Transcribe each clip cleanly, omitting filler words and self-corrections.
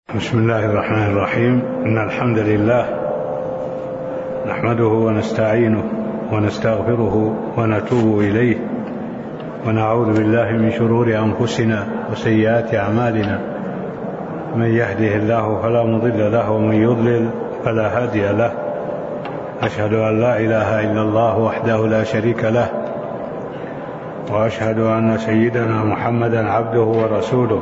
بسم الله الرحمن الرحيم. إن الحمد لله نحمده ونستعينه ونستغفره ونتوب إليه ونعوذ بالله من شرور أنفسنا وسيئات أعمالنا. من يهده الله فلا مضل له ومن يضلل فلا هادي له. أشهد أن لا إله إلا الله وحده لا شريك له، وأشهد أن سيدنا محمدا عبده ورسوله،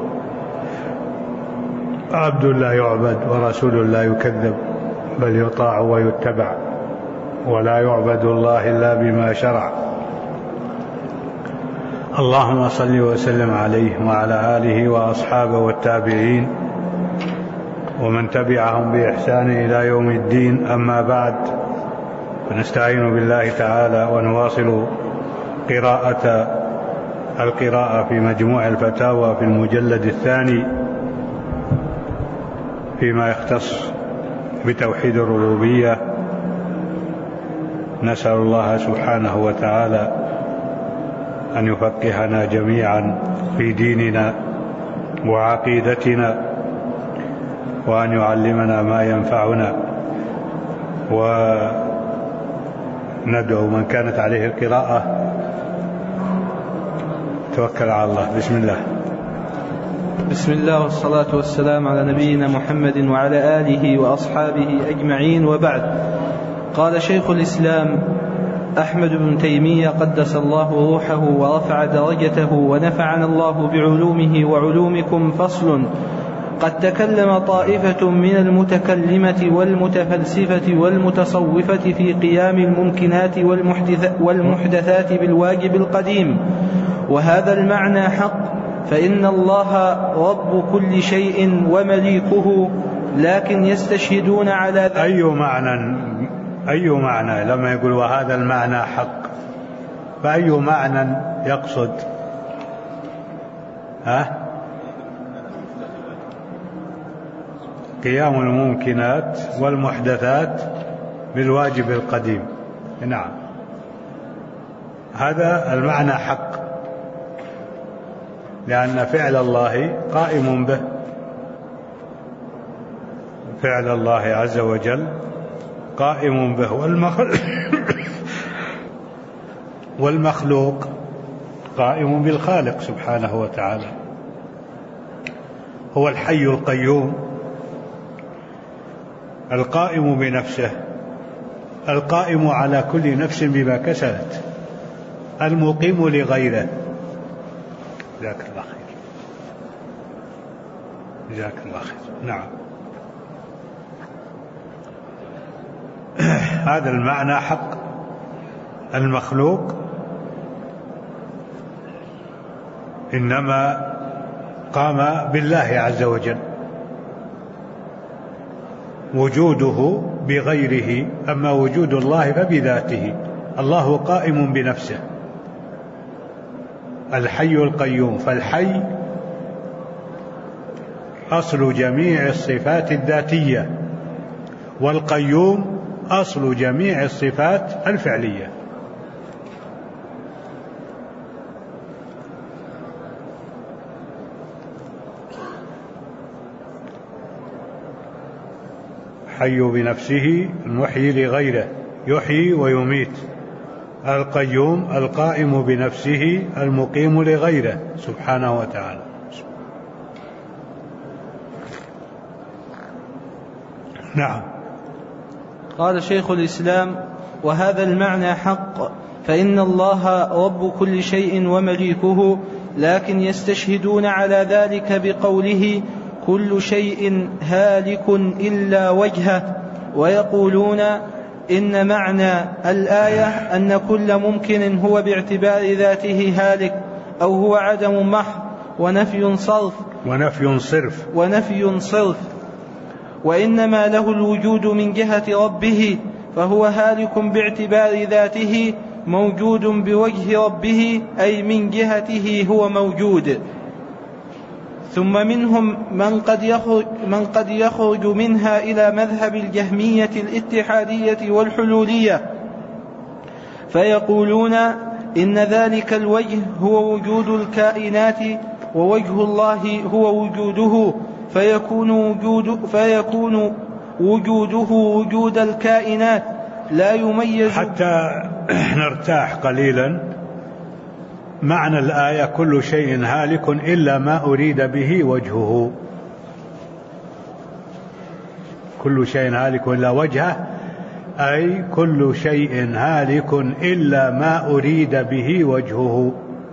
عبد لا يعبد ورسول لا يكذب، بل يطاع ويتبع، ولا يعبد الله إلا بما شرع. اللهم صل وسلم عليه وعلى آله وأصحابه والتابعين ومن تبعهم بإحسان إلى يوم الدين. أما بعد، فنستعين بالله تعالى ونواصل القراءة في مجموع الفتاوى في المجلد الثاني فيما يختص بتوحيد الربوبية. نسأل الله سبحانه وتعالى أن يفقهنا جميعا في ديننا وعقيدتنا، وأن يعلمنا ما ينفعنا، وندعو من كانت عليه القراءة توكل على الله. بسم الله. بسم الله والصلاة والسلام على نبينا محمد وعلى آله وأصحابه أجمعين، وبعد. قال شيخ الإسلام أحمد بن تيمية قدس الله روحه ورفع درجته ونفعنا الله بعلومه وعلومكم. فصل: قد تكلم طائفة من المتكلمة والمتفلسفة والمتصوفة في قيام الممكنات والمحدثات بالواجب القديم، وهذا المعنى حق، فإن الله رب كل شيء ومليكه، لكن يستشهدون على ذلك. أي معنى لما يقول وهذا المعنى حق، فأي معنى يقصد؟ قيام الممكنات والمحدثات بالواجب القديم. نعم، هذا المعنى حق، لأن فعل الله قائم به، فعل الله عز وجل قائم به، والمخلوق قائم بالخالق سبحانه وتعالى. هو الحي القيوم القائم بنفسه، القائم على كل نفس بما كسبت، المقيم لغيره. جزاك الله خير، جزاك الله خير. نعم، هذا المعنى حق. المخلوق إنما قام بالله عز وجل، وجوده بغيره، أما وجود الله فبذاته. الله قائم بنفسه، الحي القيوم، فالحي أصل جميع الصفات الذاتية، والقيوم أصل جميع الصفات الفعلية. حي بنفسه المحيي لغيره، يحيي ويميت. القيوم القائم بنفسه المقيم لغيره سبحانه وتعالى. نعم. قال شيخ الإسلام: وهذا المعنى حق، فإن الله رب كل شيء ومليكه، لكن يستشهدون على ذلك بقوله كل شيء هالك إلا وجهه، ويقولون إن معنى الآية أن كل ممكن هو باعتبار ذاته هالك، أو هو عدم محض ونفي صرف، وإنما له الوجود من جهة ربه، فهو هالك باعتبار ذاته، موجود بوجه ربه، أي من جهته هو موجود. ثم منهم من قد يخرج منها إلى مذهب الجهمية الاتحادية والحلولية، فيقولون إن ذلك الوجه هو وجود الكائنات، ووجه الله هو وجوده، فيكون وجوده وجود الكائنات لا يميز. حتى نرتاح قليلا، معنى الآية كل شيء هالك إلا ما أريد به وجهه. كل شيء هالك إلا وجهه، أي كل شيء هالك إلا ما أريد به وجهه.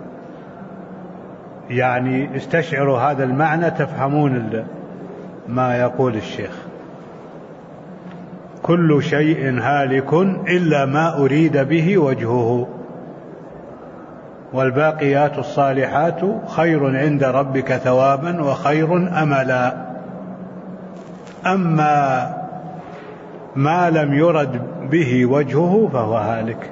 يعني استشعروا هذا المعنى تفهمون ما يقول الشيخ. كل شيء هالك إلا ما أريد به وجهه، والباقيات الصالحات خير عند ربك ثوابا وخير أملا. أما ما لم يرد به وجهه فهو هالك.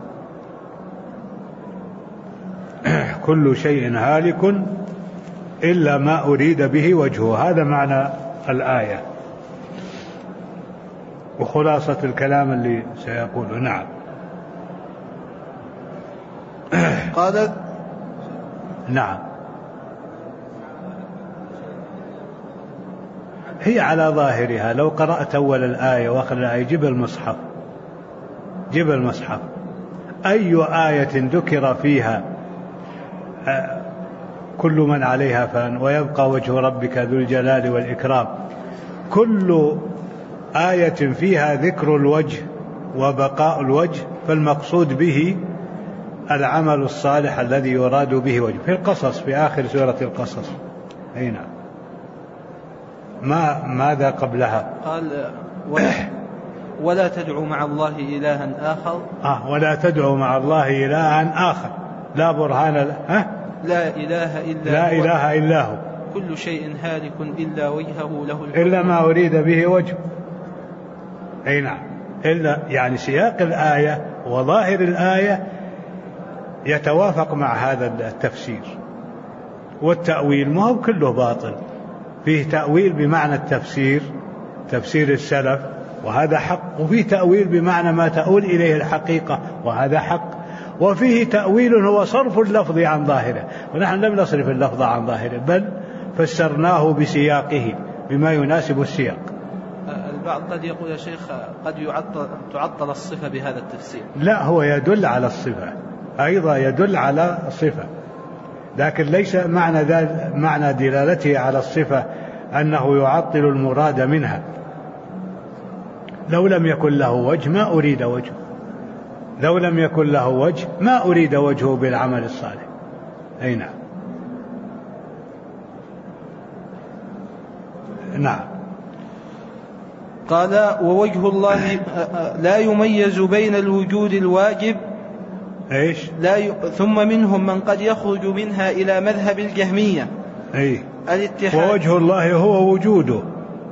كل شيء هالك إلا ما أريد به وجهه، هذا معنى الآية وخلاصة الكلام اللي سيقوله. نعم. قال نعم، هي على ظاهرها. لو قرأت أول الآية وآخر الآية، جيب المصحف، أي آية ذكر فيها كل من عليها فان ويبقى وجه ربك ذو الجلال والإكرام، كل آية فيها ذكر الوجه وبقاء الوجه، فالمقصود به العمل الصالح الذي يراد به وجه. في القصص، في آخر سورة القصص. أي نعم. ماذا قبلها؟ قال ولا تدعوا مع الله إلها آخر. ولا تدعوا مع الله إلها آخر لا برهان لا إله إلا هو كل شيء هالك إلا وجهه له الحكم إلا ما أريد به وجه. أي نعم. إلا يعني سياق الآية وظاهر الآية يتوافق مع هذا التفسير. والتأويل ما هو كله باطل، فيه تأويل بمعنى التفسير، تفسير السلف، وهذا حق، وفيه تأويل بمعنى ما تؤول إليه الحقيقة، وهذا حق، وفيه تأويل هو صرف اللفظ عن ظاهره، ونحن لم نصرف اللفظ عن ظاهره بل فسرناه بسياقه بما يناسب السياق. البعض قد يقول يا شيخ قد تعطل الصفة بهذا التفسير. لا، هو يدل على الصفة، أيضا يدل على الصفة، لكن ليس معنى دلالته على الصفة أنه يعطل المراد منها. لو لم يكن له وجه ما أريد وجهه، لو لم يكن له وجه ما أريد وجهه بالعمل الصالح. أي نعم. نعم. قال ووجه الله لا يميز بين الوجود الواجب ثم منهم من قد يخرج منها إلى مذهب الجهمية. الاتحاد. ووجه الله هو وجوده.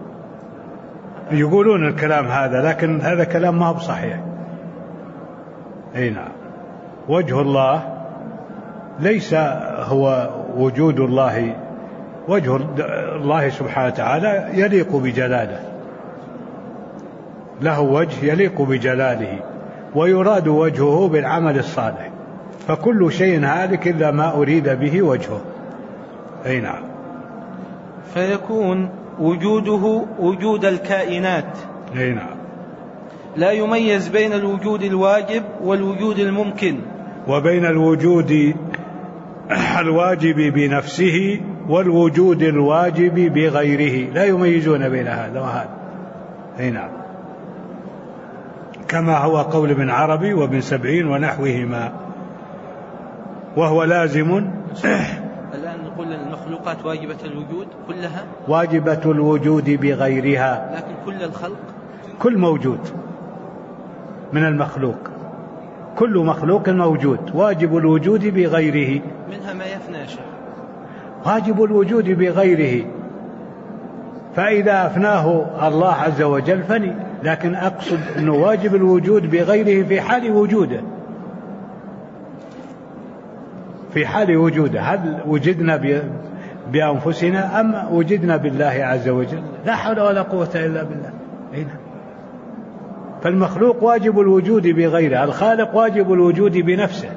يقولون الكلام هذا، لكن هذا كلام ما هو صحيح. أي نعم. وجه الله ليس هو وجود الله، وجه الله سبحانه وتعالى يليق بجلاله، له وجه يليق بجلاله، ويراد وجهه بالعمل الصالح، فكل شيء هالك إلا ما أريد به وجهه. أي نعم. فيكون وجوده وجود الكائنات. أي نعم. لا يميز بين الوجود الواجب والوجود الممكن، وبين الوجود الواجب بنفسه والوجود الواجب بغيره، لا يميزون بين هذا وهذا. أي نعم. كما هو قول ابن عربي وابن سبعين ونحوهما، وهو لازم. الآن نقول المخلوقات واجبة الوجود كلها، واجبة الوجود بغيرها، لكن كل الخلق، كل موجود من المخلوق، كل مخلوق موجود واجب الوجود بغيره، منها ما يفنى شيء، واجب الوجود بغيره، فإذا أفناه الله عز وجل فني، لكن أقصد أنه واجب الوجود بغيره في حال وجوده، في حال وجوده. هل وجدنا بأنفسنا أم وجدنا بالله عز وجل؟ لا حول ولا قوة إلا بالله. هنا فالمخلوق واجب الوجود بغيره، الخالق واجب الوجود بنفسه،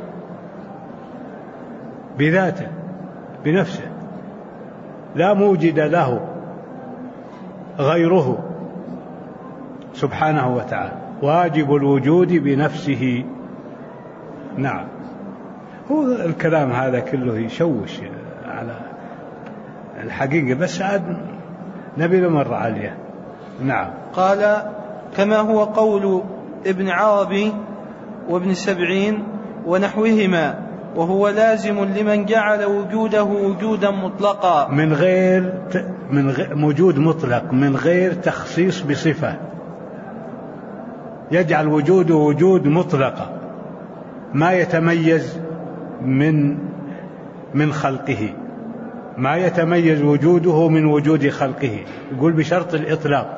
بذاته، بنفسه، لا موجد له غيره سبحانه وتعالى، واجب الوجود بنفسه. نعم. هو الكلام هذا كله يشوش على الحقيقة، بس عاد نبي نمر عليه. نعم. قال: كما هو قول ابن عربي وابن سبعين ونحوهما، وهو لازم لمن جعل وجوده وجودا مطلقا من غير وجود مطلق، من غير تخصيص بصفة، يجعل وجوده وجود مطلقة ما يتميز من خلقه، ما يتميز وجوده من وجود خلقه، يقول بشرط الإطلاق.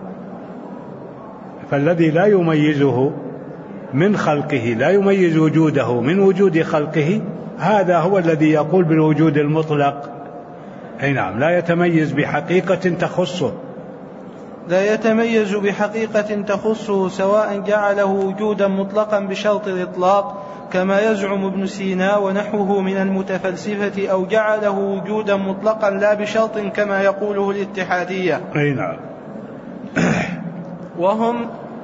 فالذي لا يميزه من خلقه، لا يميز وجوده من وجود خلقه، هذا هو الذي يقول بالوجود المطلق. أي نعم، لا يتميز بحقيقة تخصه، لا يتميز بحقيقة تخصه، سواء جعله وجودا مطلقا بشرط الإطلاق كما يزعم ابن سينا ونحوه من المتفلسفة، أو جعله وجودا مطلقا لا بشرط كما يقوله الاتحادية. أي نعم. وهم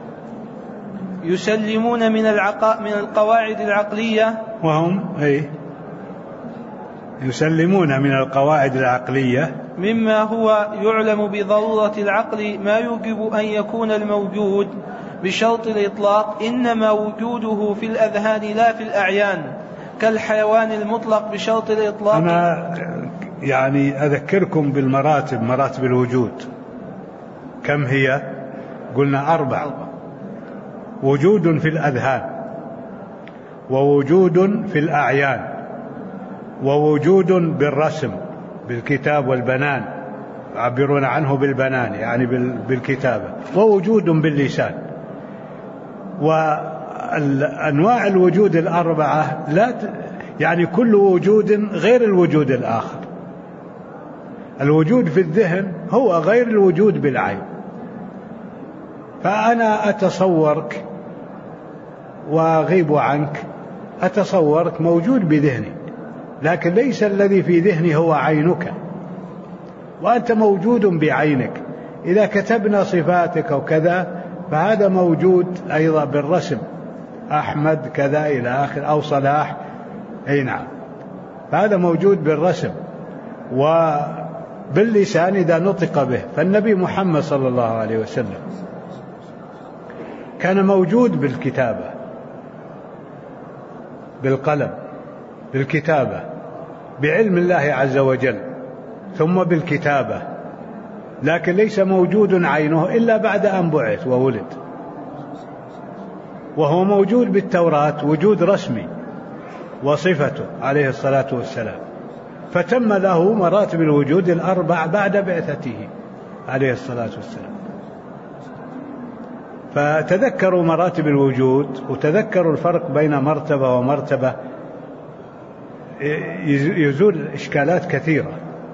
يسلمون من القواعد العقلية، وهم يسلمون من القواعد العقلية مما هو يعلم بضرورة العقل ما يوجب أن يكون الموجود بشرط الإطلاق إنما وجوده في الأذهان لا في الأعيان، كالحيوان المطلق بشرط الإطلاق. أنا يعني أذكركم بالمراتب، مراتب الوجود كم هي؟ قلنا 4: وجود في الأذهان، ووجود في الأعيان، ووجود بالرسم بالكتاب والبنان، يعبرون عنه بالبنان يعني بالكتابة، ووجود باللسان. وأنواع الوجود 4 لا يعني كل وجود غير الوجود الآخر. الوجود في الذهن هو غير الوجود بالعين. فأنا أتصورك وأغيب عنك، أتصورك موجود بذهني، لكن ليس الذي في ذهني هو عينك، وأنت موجود بعينك. إذا كتبنا صفاتك وكذا فهذا موجود أيضا بالرسم، أحمد كذا إلى آخر، أو صلاح. أي نعم، فهذا موجود بالرسم وباللسان إذا نطق به. فالنبي محمد صلى الله عليه وسلم كان موجود بالكتابة، بالقلم، بالكتابة، بعلم الله عز وجل، ثم بالكتابة، لكن ليس موجود عينه إلا بعد أن بعث وولد. وهو موجود بالتوراة وجود رسمي وصفته عليه الصلاة والسلام، فتم له مراتب الوجود 4 بعد بعثته عليه الصلاة والسلام. فتذكروا مراتب الوجود، وتذكروا الفرق بين مرتبة ومرتبة، يزول إشكالات كثيرة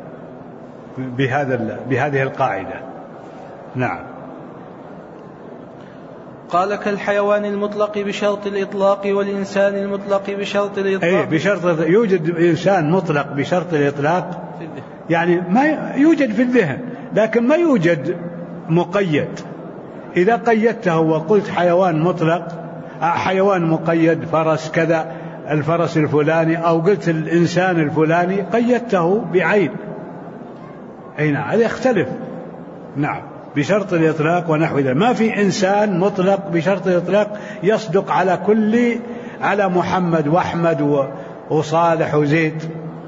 بهذه القاعدة. نعم. قال: كالحيوان المطلق بشرط الإطلاق، والإنسان المطلق بشرط الإطلاق. بشرط يوجد إنسان مطلق بشرط الإطلاق، يعني ما يوجد في الذهن لكن ما يوجد مقيد. إذا قيدته وقلت حيوان مطلق، حيوان مقيد، فرس كذا، الفرس الفلاني، أو قلت الإنسان الفلاني، قيدته بعين. أي نعم، هذا يختلف. نعم، بشرط الإطلاق ونحو ذلك. ما في إنسان مطلق بشرط الإطلاق يصدق على محمد وأحمد وصالح وزيد،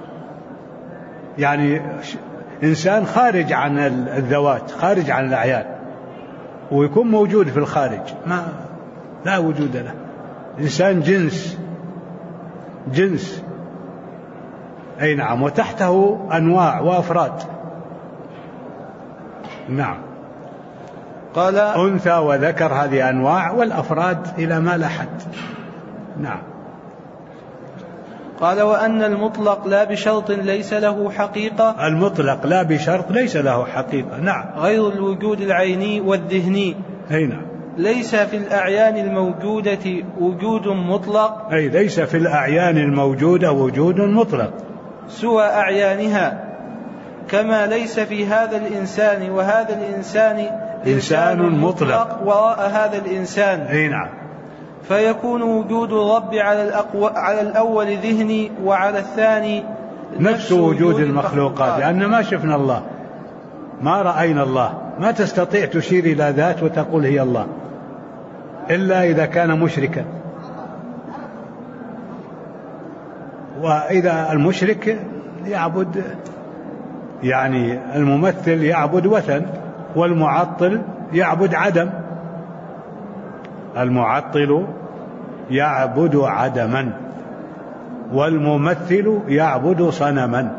يعني إنسان خارج عن الذوات، خارج عن الأعيان، ويكون موجود في الخارج، لا وجود له. إنسان جنس. أي نعم، وتحته أنواع وأفراد. نعم. قال: أنثى وذكر، هذه أنواع، والأفراد إلى ما لا حد. نعم. قال: وأن المطلق لا بشرط ليس له حقيقة. المطلق لا بشرط ليس له حقيقة. نعم. غير الوجود العيني والذهني. أي نعم. ليس في الأعيان الموجودة وجود مطلق. أي ليس في الأعيان الموجودة وجود مطلق سوى أعيانها، كما ليس في هذا الإنسان وهذا الإنسان إنسان مطلق وراء هذا الإنسان. أي نعم. فيكون وجود الرب على الأول ذهني وعلى الثاني نفس وجود المخلوقات، لأن ما شفنا الله، ما رأينا الله، ما تستطيع تشير إلى ذات وتقول هي الله إلا إذا كان مشركا. وإذا المشرك يعبد، يعني الممثل يعبد وثن، والمعطل يعبد عدم. المعطل يعبد عدما، والممثل يعبد صنما.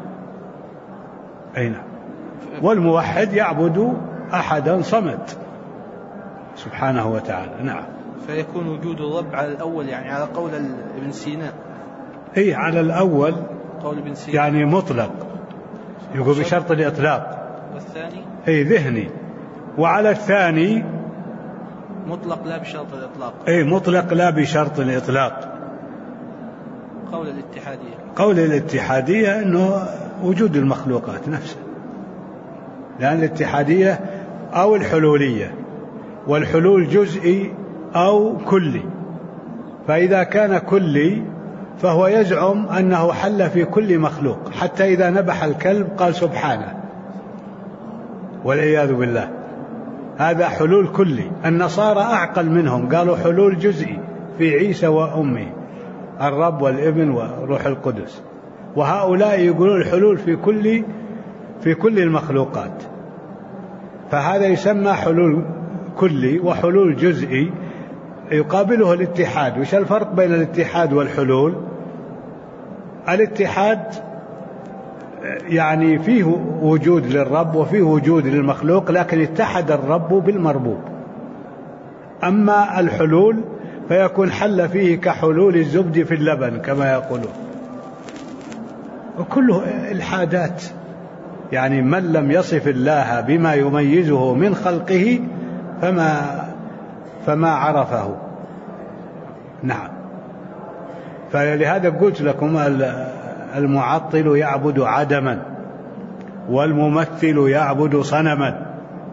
أين؟ والموحد يعبد أحدا صمد سبحانه وتعالى. نعم. فيكون وجود الرب على الأول، يعني على قول ابن سينا. أي على الأول قول ابن سينا يعني مطلق، يقول بشرط الإطلاق. والثاني أي ذهني. وعلى الثاني مطلق لا بشرط الإطلاق. أي مطلق لا بشرط الإطلاق. قول الاتحادية. قول الاتحادية أنه وجود المخلوقات نفسها، لأن الاتحادية أو الحلولية، والحلول جزئي أو كلي. فإذا كان كلي فهو يزعم أنه حل في كل مخلوق، حتى إذا نبح الكلب قال سبحانه والعياذ بالله. هذا حلول كلي. النصارى أعقل منهم، قالوا حلول جزئي في عيسى وأمه، الرب والابن وروح القدس. وهؤلاء يقولون الحلول في كل المخلوقات. فهذا يسمى حلول كلي وحلول جزئي، يقابله الاتحاد. وش الفرق بين الاتحاد والحلول؟ الاتحاد يعني فيه وجود للرب وفيه وجود للمخلوق، لكن اتحد الرب بالمربوب. أما الحلول فيكون حل فيه كحلول الزبد في اللبن كما يقولون، وكله الحادات. يعني من لم يصف الله بما يميزه من خلقه فما عرفه. نعم. فلهذا قلت لكم المعطل يعبد عدما، والممثل يعبد صنما،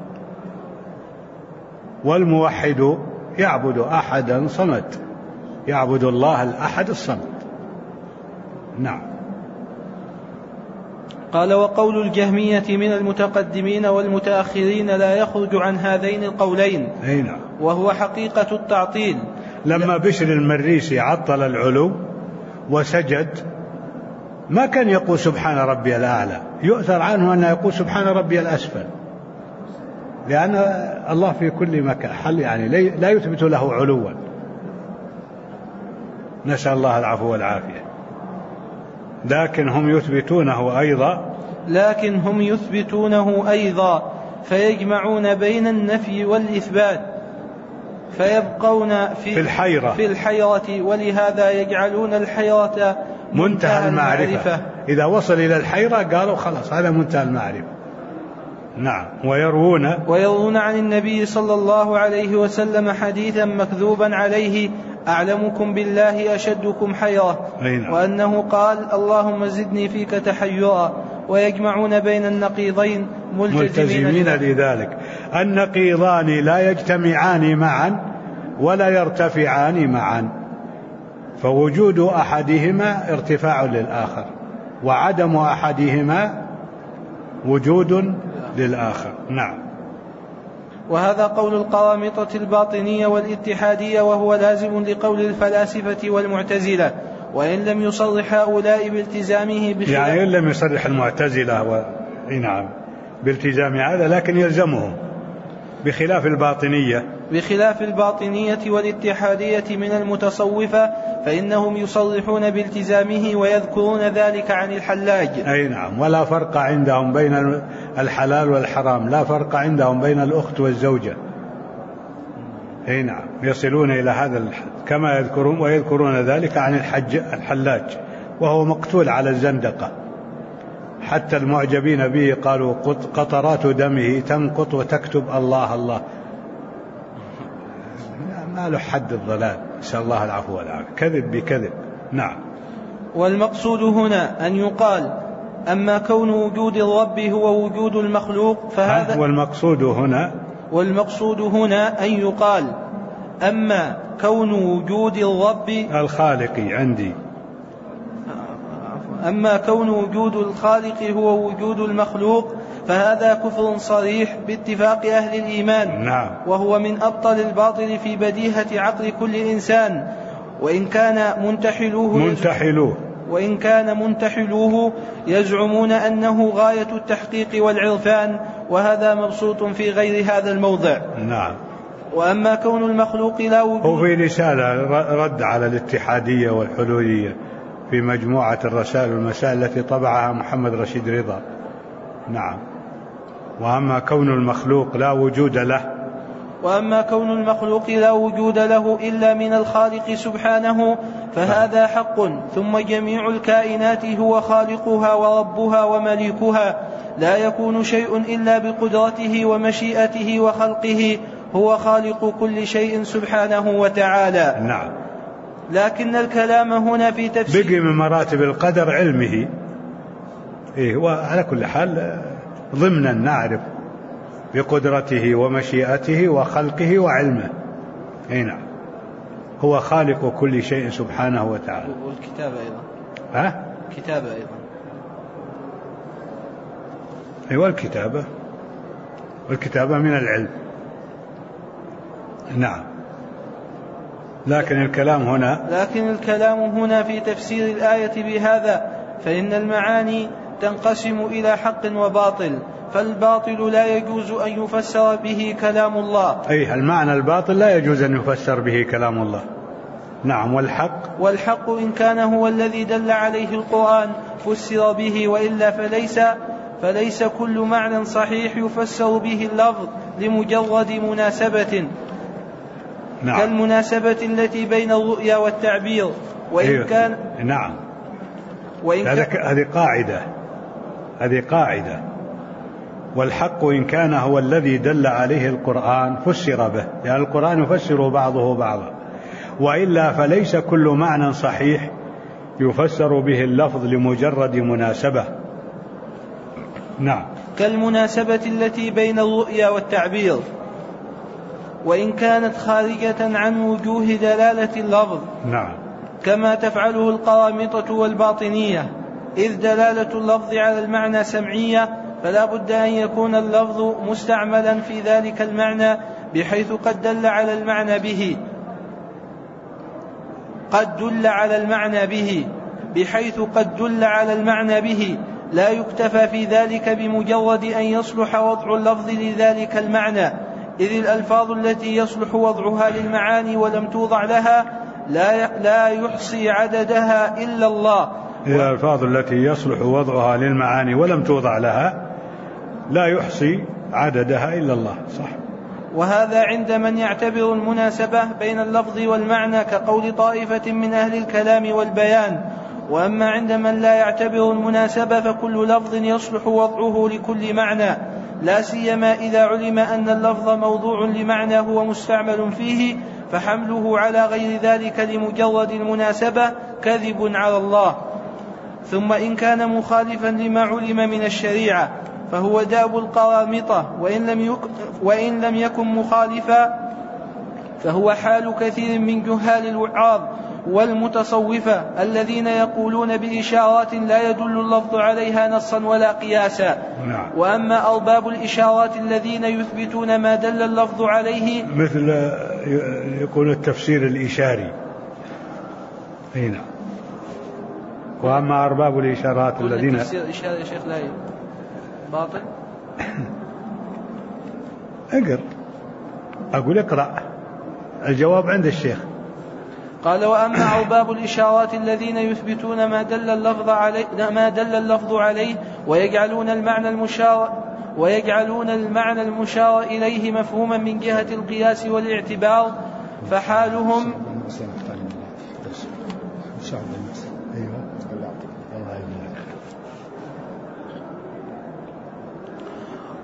والموحد يعبد أحدا صمد، يعبد الله الأحد الصمد. نعم. قال: وقول الجهمية من المتقدمين والمتأخرين لا يخرج عن هذين القولين. نعم. وهو حقيقة التعطيل. لما بشر المريسي عطل العلو وسجد، ما كان يقول سبحان ربي الأعلى، يؤثر عنه أنه يقول سبحان ربي الأسفل، لأن الله في كل مكان، يعني لا يثبت له علوا. نسأل الله العفو والعافية. لكن هم يثبتونه أيضا، فيجمعون بين النفي والإثبات، فيبقون في الحيرة، ولهذا يجعلون الحيرة منتهى المعرفة. إذا وصل إلى الحيرة قالوا خلاص هذا منتهى المعرفة. نعم. ويروون عن النبي صلى الله عليه وسلم حديثا مكذوبا عليه: أعلمكم بالله أشدكم حيرة. وأنه قال: اللهم زدني فيك تحيرا. ويجمعون بين النقيضين ملتزمين لذلك. النقيضان لا يجتمعان معا ولا يرتفعان معا، فوجود أحدهما ارتفاع للآخر، وعدم أحدهما وجود للآخر. نعم. وهذا قول القرامطة الباطنية والاتحادية، وهو لازم لقول الفلاسفة والمعتزلة، وإن لم يصرح هؤلاء بالتزامه يعني إن لم يصرح المعتزلة نعم بالتزام هذا، لكن يلزمهم، بخلاف الباطنية والاتحادية من المتصوفة، فإنهم يصرحون بالتزامه ويذكرون ذلك عن الحلاج. أي نعم. ولا فرق عندهم بين الحلال والحرام، لا فرق عندهم بين الأخت والزوجة. أي نعم. يصلون إلى هذا الحد كما يذكرون، ويذكرون ذلك عن الحلاج، وهو مقتول على الزندقة. حتى المعجبين به قالوا قطرات دمه تنقط وتكتب الله الله. ما له حد الضلال، نسأل الله العفو والعافية. كذب بكذب. نعم. والمقصود هنا أن يقال أما كون وجود الرب هو وجود المخلوق فهذا والمقصود هنا أن يقال أما كون وجود الرب الخالق عندي أما كون وجود الخالق هو وجود المخلوق فهذا كفر صريح باتفاق أهل الإيمان. نعم. وهو من أبطل الباطل في بديهة عقل كل إنسان وإن كان منتحلوه يزعمون أنه غاية التحقيق والعرفان وهذا مبسوط في غير هذا الموضع. نعم. وأما كون المخلوق لا وجود وفي رسالة رد على الاتحادية والحلولية في مجموعة الرسائل والمسائل التي طبعها محمد رشيد رضا. نعم. وأما كون المخلوق لا وجود له إلا من الخالق سبحانه فهذا حق. ثم جميع الكائنات هو خالقها وربها ومليكها لا يكون شيء إلا بقدرته ومشيئته وخلقه هو خالق كل شيء سبحانه وتعالى. نعم. لكن الكلام هنا في تفسير بقي من مراتب القدر علمه. وعلى كل حال ضمنا نعرف بقدرته ومشيئته وخلقه وعلمه. نعم. هو خالق كل شيء سبحانه وتعالى. والكتابة أيضا. كتابة أيضا. والكتابة من العلم. نعم. لكن الكلام هنا في تفسير الآية بهذا فإن المعاني تنقسم إلى حق وباطل فالباطل لا يجوز أن يفسر به كلام الله. المعنى الباطل لا يجوز أن يفسر به كلام الله. نعم. والحق إن كان هو الذي دل عليه القرآن فسر به وإلا فليس كل معنى صحيح يفسر به اللفظ لمجرد مناسبة. نعم. كالمناسبة التي بين الرؤيا والتعبير وإن كان نعم. هذه قاعدة. والحق إن كان هو الذي دل عليه القرآن فسر به يعني القرآن يفسر بعضه بعضا وإلا فليس كل معنى صحيح يفسر به اللفظ لمجرد مناسبة. نعم. كالمناسبة التي بين الرؤيا والتعبير وإن كانت خارجة عن وجوه دلالة اللفظ. نعم. كما تفعله القرامطة والباطنية إذ دلالة اللفظ على المعنى سمعية فلا بد أن يكون اللفظ مستعملا في ذلك المعنى بحيث قد دل على المعنى به لا يكتفى في ذلك بمجرد أن يصلح وضع اللفظ لذلك المعنى إذ الألفاظ التي يصلح وضعها للمعاني ولم توضع لها لا يحصي عددها إلا الله. الألفاظ التي يصلح وضعها للمعاني ولم توضع لها لا يحصي عددها إلا الله. صح. وهذا عند من يعتبر المناسبة بين اللفظ والمعنى كقول طائفة من أهل الكلام والبيان. وأما عند من لا يعتبر المناسبة فكل لفظ يصلح وضعه لكل معنى لا سيما إذا علم أن اللفظ موضوع لمعنى هو مستعمل فيه فحمله على غير ذلك لمجرد المناسبة كذب على الله. ثم إن كان مخالفا لما علم من الشريعة فهو داب القرامطة وإن لم يكن مخالفا فهو حال كثير من جهال الوعاظ والمتصوفة الذين يقولون بإشارات لا يدل اللفظ عليها نصا ولا قياسا. نعم. وأما أرباب الإشارات الذين يثبتون ما دل اللفظ عليه مثل يكون التفسير الإشاري. هنا. وأما أرباب الإشارات الذين التفسير الإشاري يا شيخ لا باطل. اقرأ الجواب عند الشيخ. قال وأما أرباب الإشارات الذين يثبتون ما دل اللفظ عليه ويجعلون المعنى المشار إليه مفهوما من جهة القياس والاعتبار فحالهم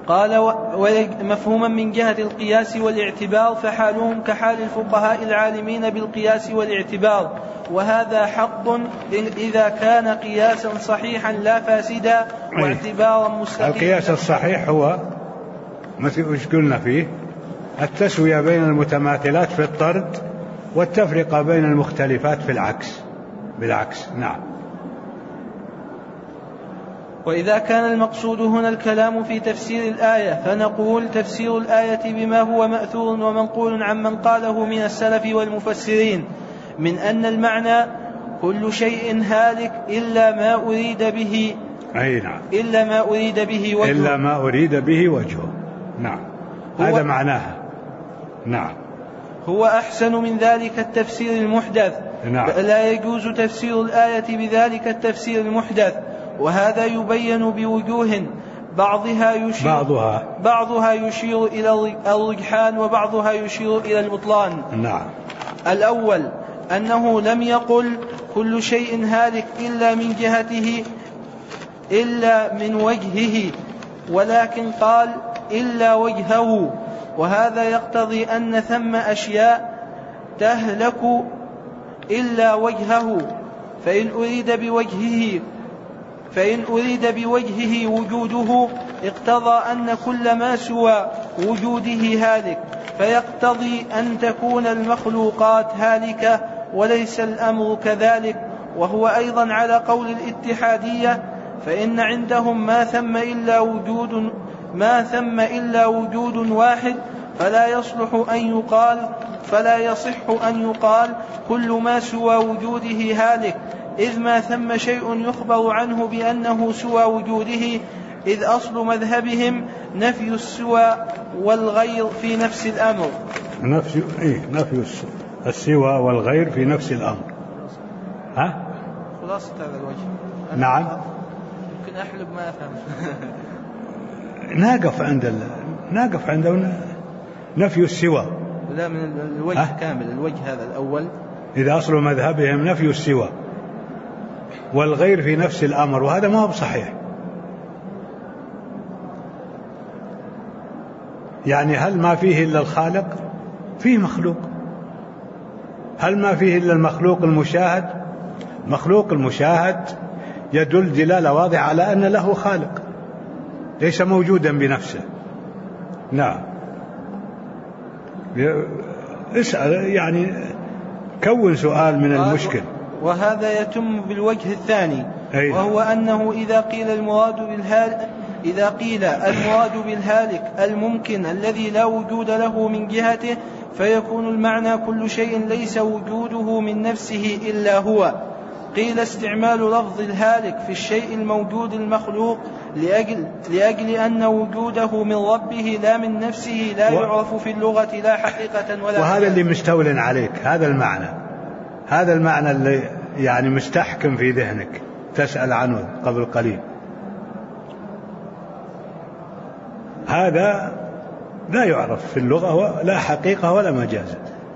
قال مفهوما من جهة القياس والاعتبار فحالهم كحال الفقهاء العالمين بالقياس والاعتبار، وهذا حق إذا كان قياسا صحيحا لا فاسدا واعتبارا مستقيما. القياس الصحيح هو وش قلنا فيه؟ التسوية بين المتماثلات في الطرد والتفرقة بين المختلفات في العكس بالعكس. نعم. وإذا كان المقصود هنا الكلام في تفسير الآية فنقول تفسير الآية بما هو مأثور ومنقول عمن قاله من السلف والمفسرين من أن المعنى كل شيء هالك إلا ما أريد به. أي نعم. إلا ما أريد به وجهه. إلا ما أريد به وجهه. نعم. هذا معناها. نعم. هو أحسن من ذلك التفسير المحدث. نعم. لا يجوز تفسير الآية بذلك التفسير المحدث، وهذا يبين بوجوه بعضها يشير إلى الرجحان وبعضها يشير إلى البطلان. نعم. الأول أنه لم يقل كل شيء هالك إلا من جهته إلا من وجهه، ولكن قال إلا وجهه، وهذا يقتضي أن ثم أشياء تهلك إلا وجهه، فإن أريد بوجهه وجوده اقتضى أن كل ما سوى وجوده هالك، فيقتضي أن تكون المخلوقات هالكة وليس الأمر كذلك. وهو أيضا على قول الاتحادية، فإن عندهم ما ثم إلا وجود واحد، فلا يصح أن يقال كل ما سوى وجوده هالك، إذ ما ثم شيء يخبر عنه بأنه سوى وجوده، إذ أصل مذهبهم نفي السوى والغير في نفس الأمر. نفي السوى والغير في نفس الأمر. خلاصة هذا الوجه. نعم. يمكن أحلب ما أفهم. ناقف عند نفي السوى. لا، من الوجه كامل، الوجه هذا الأول. إذا أصل مذهبهم نفي السوى والغير في نفس الأمر، وهذا ما هو بصحيح. يعني هل ما فيه إلا الخالق؟ فيه مخلوق. هل ما فيه إلا المخلوق المشاهد؟ مخلوق المشاهد يدل دلالة واضحة على أن له خالق ليس موجودا بنفسه. نعم. اسأل، يعني كون سؤال من المشكل. وهذا يتم بالوجه الثاني، وهو أنه إذا قيل المراد بالهالك الممكن الذي لا وجود له من جهته، فيكون المعنى كل شيء ليس وجوده من نفسه إلا هو. قيل استعمال لفظ الهالك في الشيء الموجود المخلوق لأجل أن وجوده من ربه لا من نفسه لا يعرف في اللغة لا حقيقة ولا وهذا اللي مستول عليك، هذا المعنى اللي يعني مستحكم في ذهنك تسأل عنه قبل قليل. هذا لا يعرف في اللغة لا حقيقة ولا مجاز.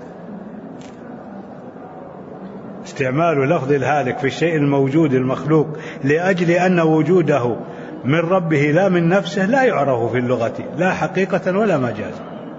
استعمال لفظ الهالك في الشيء الموجود المخلوق لأجل أن وجوده من ربه لا من نفسه لا يعرف في اللغة لا حقيقة ولا مجاز.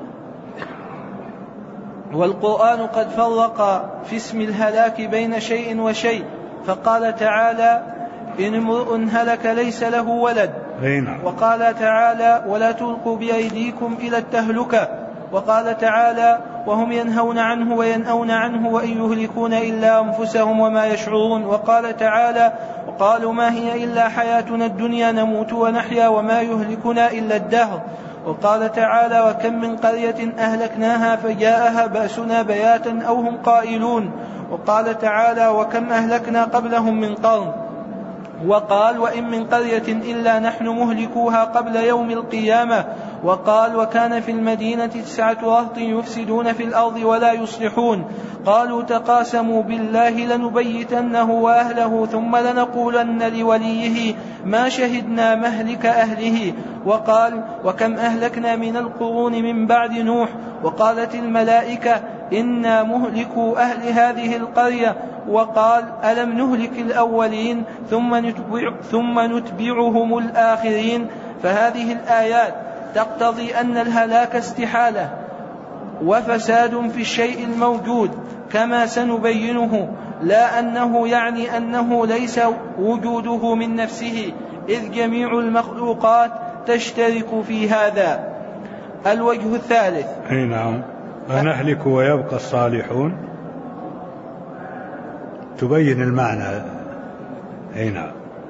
والقرآن قد فرق في اسم الهلاك بين شيء وشيء، فقال تعالى إن امرؤ هلك ليس له ولد، وقال تعالى ولا تلقوا بأيديكم إلى التهلكة، وقال تعالى وهم ينهون عنه وينأون عنه وإن يهلكون إلا أنفسهم وما يشعرون، وقال تعالى وقالوا ما هي إلا حياتنا الدنيا نموت ونحيا وما يهلكنا إلا الدهر، وقال تعالى وكم من قرية أهلكناها فجاءها بأسنا بياتا أو هم قائلون، وقال تعالى وكم أهلكنا قبلهم من قرن، وقال وإن من قرية إلا نحن مهلكوها قبل يوم القيامة، وقال وكان في المدينة 9 رهط يفسدون في الأرض ولا يصلحون، قالوا تقاسموا بالله لنبيتنه وأهله ثم لنقولن لوليه ما شهدنا مهلك أهله، وقال وكم أهلكنا من القرون من بعد نوح، وقالت الملائكة إنا مهلكوا أهل هذه القرية، وقال ألم نهلك الأولين ثم نتبعهم الآخرين. فهذه الآيات تقتضي أن الهلاك استحالة وفساد في الشيء الموجود كما سنبينه، لا أنه يعني أنه ليس وجوده من نفسه، إذ جميع المخلوقات تشترك في هذا. الوجه الثالث. نعم. ونهلك ويبقى الصالحون، تبين المعنى. نعم.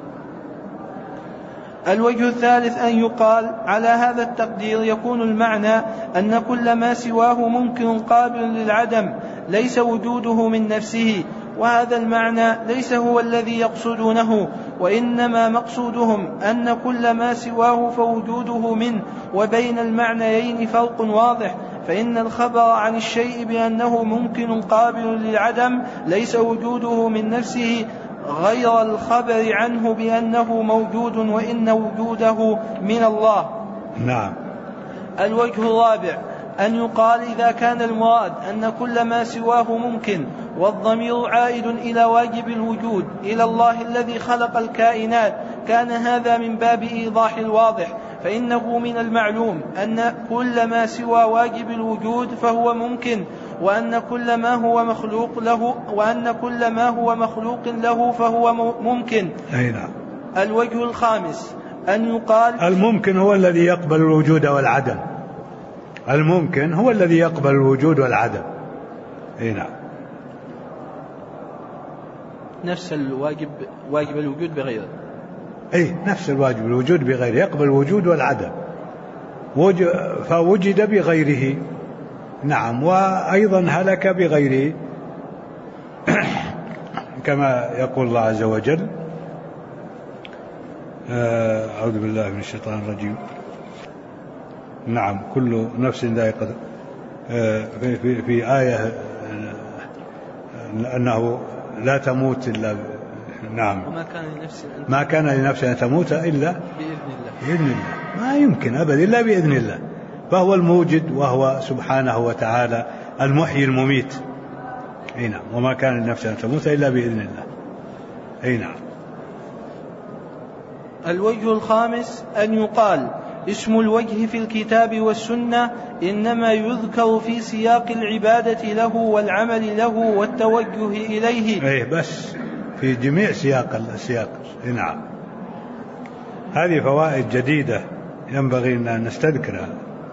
الوجه الثالث أن يقال على هذا التقدير يكون المعنى أن كل ما سواه ممكن قابل للعدم ليس وجوده من نفسه، وهذا المعنى ليس هو الذي يقصدونه، وإنما مقصودهم أن كل ما سواه فوجوده منه، وبين المعنيين فرق واضح، فإن الخبر عن الشيء بأنه ممكن قابل للعدم ليس وجوده من نفسه غير الخبر عنه بأنه موجود وإن وجوده من الله. نعم. الوجه الرابع أن يقال إذا كان المراد أن كل ما سواه ممكن والضمير عائد إلى واجب الوجود إلى الله الذي خلق الكائنات، كان هذا من باب إيضاح الواضح، فإنه من المعلوم أن كل ما سوى واجب الوجود فهو ممكن، وأن كل ما هو مخلوق له فهو ممكن. نعم. الوجه الخامس أن يقال الممكن هو الذي يقبل الوجود والعدم، الممكن هو الذي يقبل الوجود والعدم. نعم. نفس واجب الوجود بغيره. نفس الواجب الوجود بغيره، يقبل الوجود والعدم، فوجد بغيره. نعم. وأيضا هلك بغيره كما يقول الله عز وجل: أعوذ بالله من الشيطان الرجيم. نعم. كل نفس ذائقة، في آية أنه لا تموت إلا نعم. ما كان لنفس أن تموت إلا بإذن الله. ما يمكن أبدا إلا بإذن الله، فهو الموجد وهو سبحانه وتعالى المحيي المميت. نعم. وما كان لنفس أن تموت إلا بإذن الله. نعم. الوجه الخامس أن يقال اسم الوجه في الكتاب والسنة إنما يذكر في سياق العبادة له والعمل له والتوجه إليه. بس في جميع السياق. نعم. هذه فوائد جديدة ينبغي أن نستذكرها.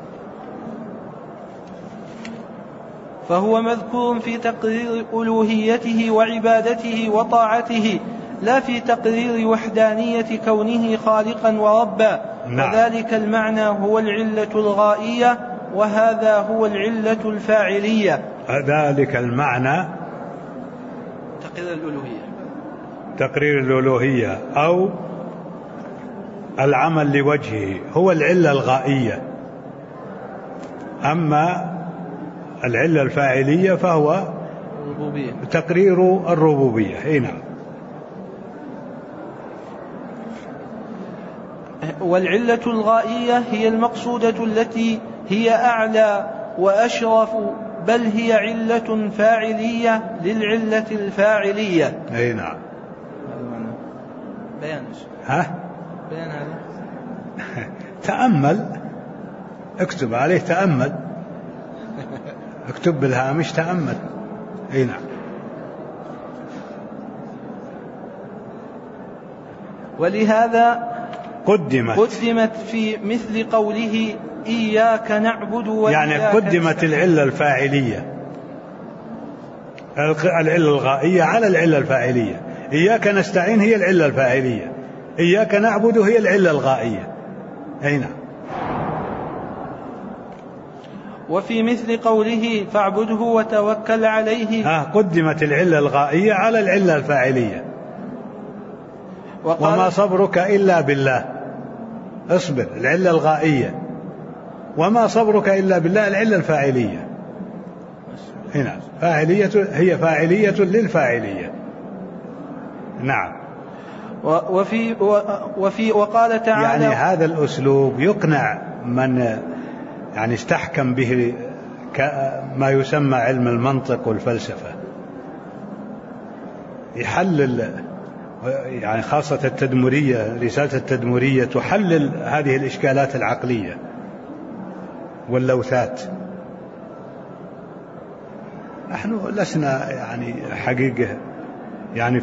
فهو مذكور في تقرير ألوهيته وعبادته وطاعته، لا في تقرير وحدانية كونه خالقا وربا. نعم. وذلك المعنى هو العلة الغائية، وهذا هو العلة الفاعلية. ذلك المعنى تقرير الألوهية أو العمل لوجهه هو العلة الغائية. أما العلة الفاعلية فهو تقرير الربوبية. نعم. والعلة الغائية هي المقصودة التي هي أعلى وأشرف، بل هي علة فاعلية للعلة الفاعلية. نعم. بيان هذا تأمل، اكتب عليه تأمل، اكتب بالهامش تأمل. نعم. ولهذا قدمت في مثل قوله إياك نعبد وإياك يعني قدمت العلة الفاعلية، العلة الغائية على العلة الفاعلية. إياك نستعين هي العلة الفاعلية، إياك نعبد هي العلة الغائية. نعم. وفي مثل قوله فاعبده وتوكل عليه قدمت العلة الغائية على العلة الفاعلية. وما صبرك إلا بالله، اصبر، العلة الغائية. وما صبرك إلا بالله، العلة الفاعلية. هنا هي فاعلية للفاعلية. نعم. وقال تعالى يعني هذا الأسلوب يقنع من يعني استحكم به ما يسمى علم المنطق والفلسفة، يحلل يعني خاصة التدمرية، رسالة التدمرية تحلل هذه الإشكالات العقلية واللوثات. نحن لسنا يعني حقيقة يعني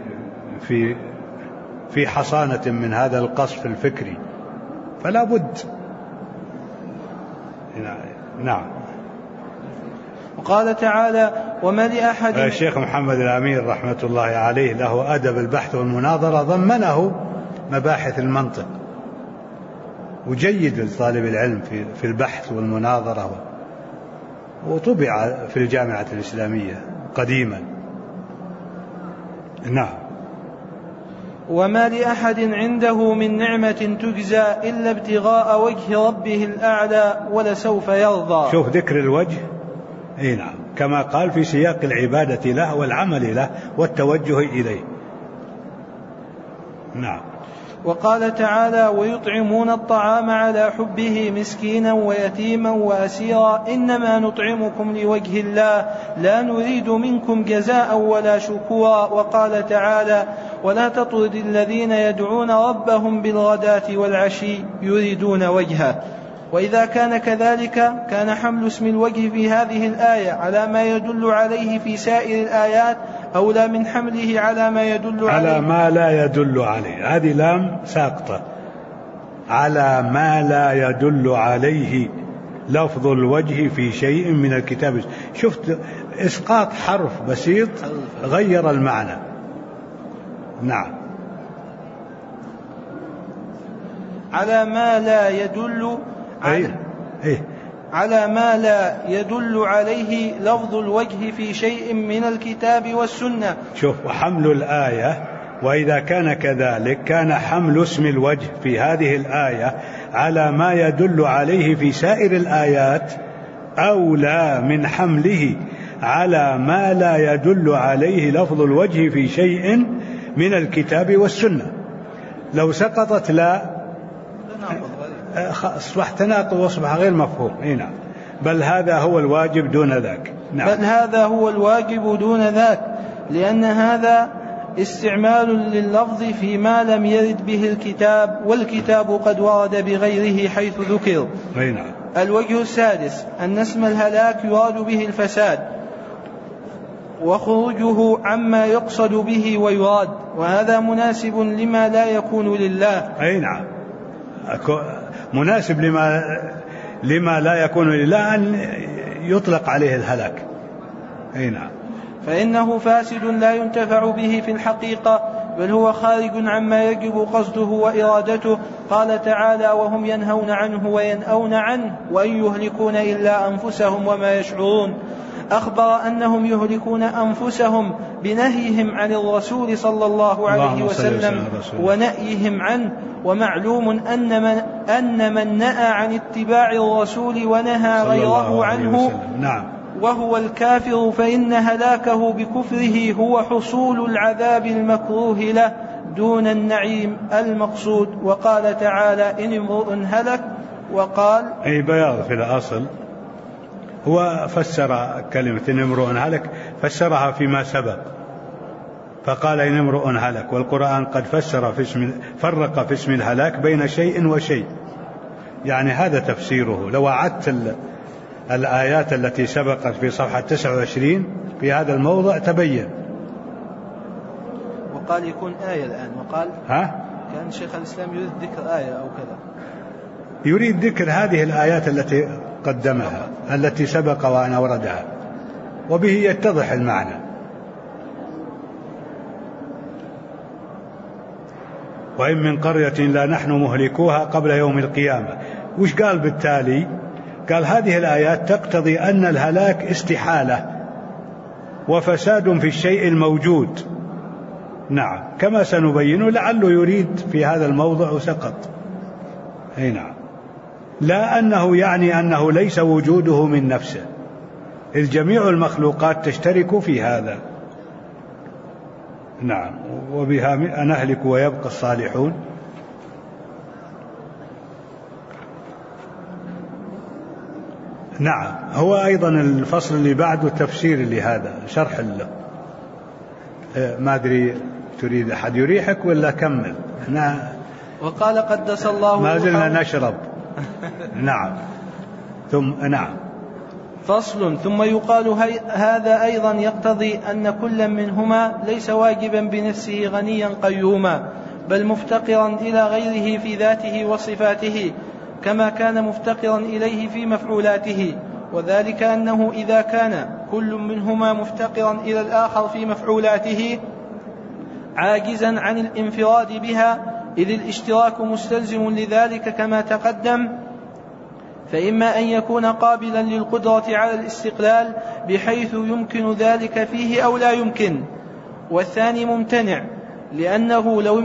في حصانة من هذا القصف الفكري، فلا بد. نعم. وقال تعالى: وما لأحد. الشيخ محمد الأمير رحمة الله عليه له أدب البحث والمناظرة، ضمنه مباحث المنطق، وجيد لطالب العلم في البحث والمناظرة، وطبع في الجامعة الإسلامية قديما. نعم. وما لأحد عنده من نعمة تجزى إلا ابتغاء وجه ربه الأعلى ولسوف يرضى. شوف ذكر الوجه، نعم، كما قال في سياق العبادة له والعمل له والتوجه إليه. نعم. وقال تعالى: ويطعمون الطعام على حبه مسكينا ويتيما وأسيرا إنما نطعمكم لوجه الله لا نريد منكم جزاء ولا شكورا. وقال تعالى: ولا تطرد الذين يدعون ربهم بالغداة والعشي يريدون وجهه. وإذا كان كذلك كان حمل اسم الوجه في هذه الآية على ما يدل عليه في سائر الآيات أولى من حمله على ما يدل عليه على ما لا يدل عليه. هذه لام ساقطة، على ما لا يدل عليه لفظ الوجه في شيء من الكتاب. شفت إسقاط حرف بسيط غير المعنى. نعم. على ما لا يدل على ما لا يدل عليه لفظ الوجه في شيء من الكتاب والسنة. شوف، وحمل الآية، وإذا كان كذلك كان حمل اسم الوجه في هذه الآية على ما يدل عليه في سائر الآيات أولى من حمله على ما لا يدل عليه لفظ الوجه في شيء من الكتاب والسنة. لو سقطت لا أصبح تناقض وأصبح غير مفهوم. نعم. بل هذا هو الواجب دون ذاك. نعم. بل هذا هو الواجب دون ذاك، لأن هذا استعمال لللفظ فيما لم يرد به الكتاب، والكتاب قد ورد بغيره حيث ذكر. نعم. الوجه السادس أن اسم الهلاك يراد به الفساد وخروجه عما يقصد به ويراد، وهذا مناسب لما لا يكون لله. نعم، مناسب لما لا يكون لله أن يطلق عليه الهلاك. نعم. فإنه فاسد لا ينتفع به في الحقيقة، بل هو خارج عما يجب قصده وإرادته. قال تعالى: وهم ينهون عنه وينأون عنه وإن يهلكون إلا أنفسهم وما يشعرون. أخبر أنهم يهلكون أنفسهم بنهيهم عن الرسول صلى الله عليه وسلم ونأيهم عنه. ومعلوم أن من نأى عن اتباع الرسول ونهى غيره عنه وهو الكافر فإن هلاكه بكفره هو حصول العذاب المكروه له دون النعيم المقصود. وقال تعالى: إن امرؤ هلك. وقال بياض في الأصل هو فسر كلمة إن امرؤ هلك، فسرها فيما سبق فقال إن امرؤ هلك، والقرآن قد فرق في اسم الهلاك بين شيء وشيء، يعني هذا تفسيره. لو أعدت الآيات التي سبقت في صفحة 29 في هذا الموضع تبين. وقال يكون آية الآن، وقال كان شيخ الإسلام يريد ذكر آية أو كذا، يريد ذكر هذه الآيات التي قدمها التي سبق وأن أوردها، وبه يتضح المعنى. وإن من قرية لا نحن مهلكوها قبل يوم القيامة. وش قال بالتالي؟ قال هذه الآيات تقتضي أن الهلاك استحالة وفساد في الشيء الموجود. نعم، كما سنبين، لعله يريد في هذا الموضع وسقط. نعم. لا أنه يعني أنه ليس وجوده من نفسه، إذ جميع المخلوقات تشترك في هذا. نعم. وبها نهلك ويبقى الصالحون. نعم. هو أيضا الفصل اللي بعده تفسير لهذا، شرح ما أدري تريد أحد يريحك ولا كمل؟ وقال قدس الله ما زلنا نشرب. نعم. نعم. فصل. ثم يقال هذا أيضا يقتضي أن كل منهما ليس واجبا بنفسه غنيا قيوما، بل مفتقرا إلى غيره في ذاته وصفاته، كما كان مفتقرا إليه في مفعولاته. وذلك أنه إذا كان كل منهما مفتقرا إلى الآخر في مفعولاته عاجزا عن الانفراد بها، إذ الاشتراك مستلزم لذلك كما تقدم، فإما أن يكون قابلا للقدرة على الاستقلال بحيث يمكن ذلك فيه أو لا يمكن، والثاني ممتنع، لأنه لو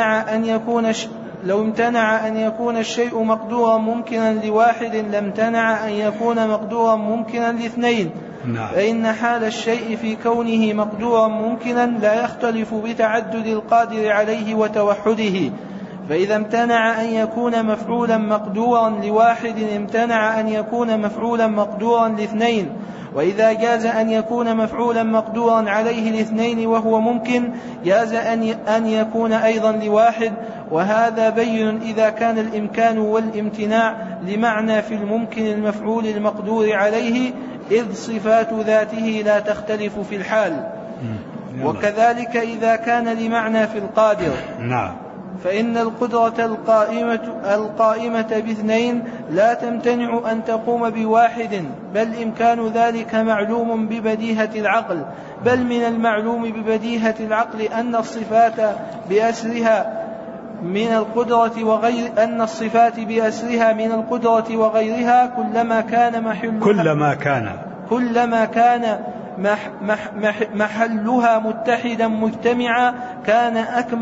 امتنع أن يكون الشيء مقدورا ممكنا لواحد لامتنع أن يكون مقدورا ممكنا لاثنين. فإن حال الشيء في كونه مقدورا ممكنا لا يختلف بتعدد القادر عليه وتوحده، فإذا امتنع أن يكون مفعولا مقدورا لواحد امتنع أن يكون مفعولا مقدورا لاثنين، وإذا جاز أن يكون مفعولا مقدورا عليه لاثنين وهو ممكن جاز أن يكون أيضا لواحد. وهذا بين إذا كان الإمكان والامتناع لمعنى في الممكن المفعول المقدور عليه، إذ صفات ذاته لا تختلف في الحال. وكذلك إذا كان لمعنى في القادر. نعم. فإن القدرة القائمة باثنين لا تمتنع أن تقوم بواحد، بل إمكان ذلك معلوم ببديهة العقل، بل من المعلوم ببديهة العقل أن الصفات بأسرها من القدرة وغيرها كلما كان محلها متحدا مجتمعا كان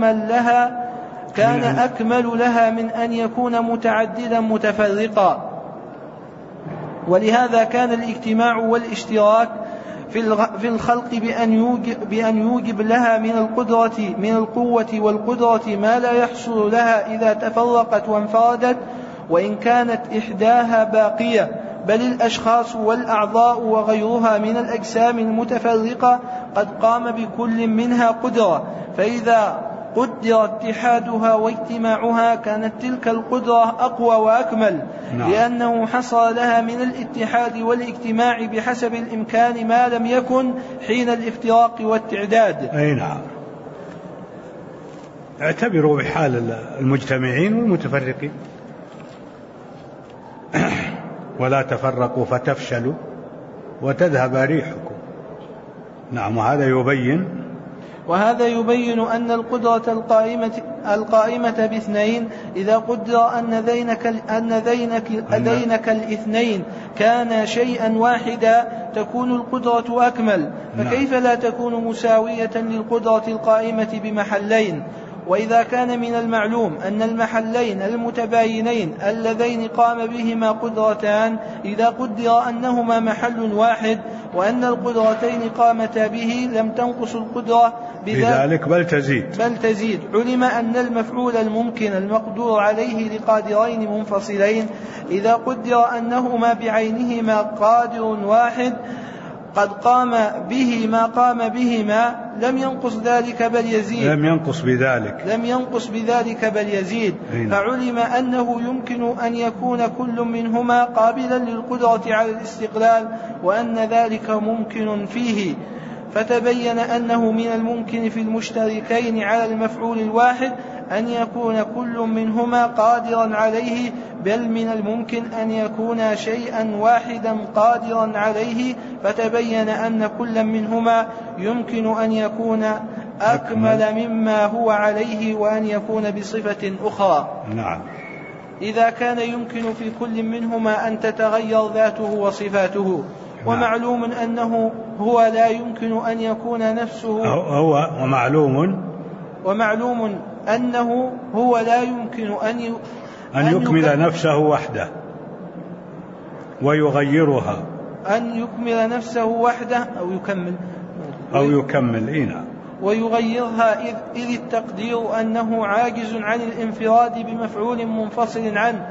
أكمل لها من أن يكون متعددا متفرقا. ولهذا كان الاجتماع والاشتراك في الخلق بأن يوجب لها من القوة والقدرة ما لا يحصل لها إذا تفرقت وانفردت، وإن كانت إحداها باقية، بل الأشخاص والأعضاء وغيرها من الأجسام المتفرقة قد قام بكل منها قدرة، فإذا قدر اتحادها واجتماعها كانت تلك القدرة أقوى وأكمل. لأنه حصل لها من الاتحاد والاجتماع بحسب الإمكان ما لم يكن حين الافتراق والتعداد. أي نعم. اعتبروا بحال المجتمعين والمتفرقين، ولا تفرقوا فتفشلوا وتذهب ريحكم. نعم. وهذا يبين أن القدرة القائمة باثنين إذا قدر أن ذينك الاثنين كان شيئا واحدا تكون القدرة أكمل، فكيف لا تكون مساوية للقدرة القائمة بمحلين؟ وإذا كان من المعلوم أن المحلين المتباينين اللذين قام بهما قدرتان إذا قدر أنهما محل واحد وأن القدرتين قامتا به لم تنقص القدرة بذلك بل تزيد، علم أن المفعول الممكن المقدور عليه لقادرين منفصلين إذا قدر أنهما بعينهما قادر واحد قد قام به ما قام بهما لم ينقص بذلك بل يزيد. فعلم أنه يمكن أن يكون كل منهما قابلا للقدرة على الاستقلال وأن ذلك ممكن فيه، فتبين أنه من الممكن في المشتركين على المفعول الواحد أن يكون كل منهما قادرا عليه، بل من الممكن أن يكون شيئا واحدا قادرا عليه، فتبين أن كل منهما يمكن أن يكون أكمل مما هو عليه وأن يكون بصفة أخرى. نعم. إذا كان يمكن في كل منهما أن تتغير ذاته وصفاته، ومعلوم أنه هو لا يمكن أن يكون نفسه ومعلوم أنه هو لا يمكن أن يكمل نفسه وحده ويغيرها، أن يكمل نفسه وحده أو يكمل ويغيرها، إذ التقدير أنه عاجز عن الانفراد بمفعول منفصل عنه،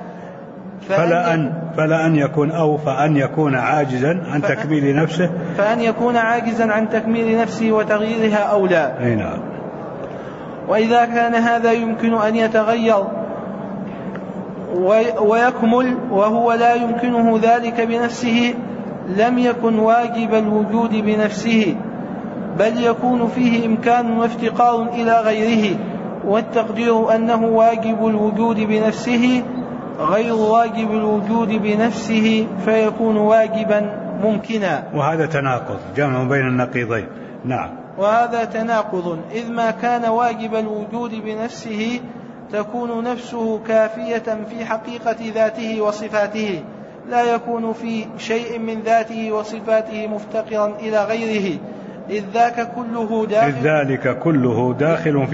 فأن يكون عاجزا عن تكميل نفسه، فأن يكون عاجزا عن تكميل نفسه وتغييرها أو لا. وإذا كان هذا يمكن أن يتغير ويكمل وهو لا يمكنه ذلك بنفسه لم يكن واجب الوجود بنفسه، بل يكون فيه إمكان وافتقار إلى غيره، والتقدير أنه واجب الوجود بنفسه غير واجب الوجود بنفسه فيكون واجبا ممكنا. وهذا تناقض، جمع بين النقيضين. نعم. وهذا تناقض، إذ ما كان واجب الوجود بنفسه تكون نفسه كافية في حقيقة ذاته وصفاته، لا يكون في شيء من ذاته وصفاته مفتقرا إلى غيره، إذ ذلك كله داخل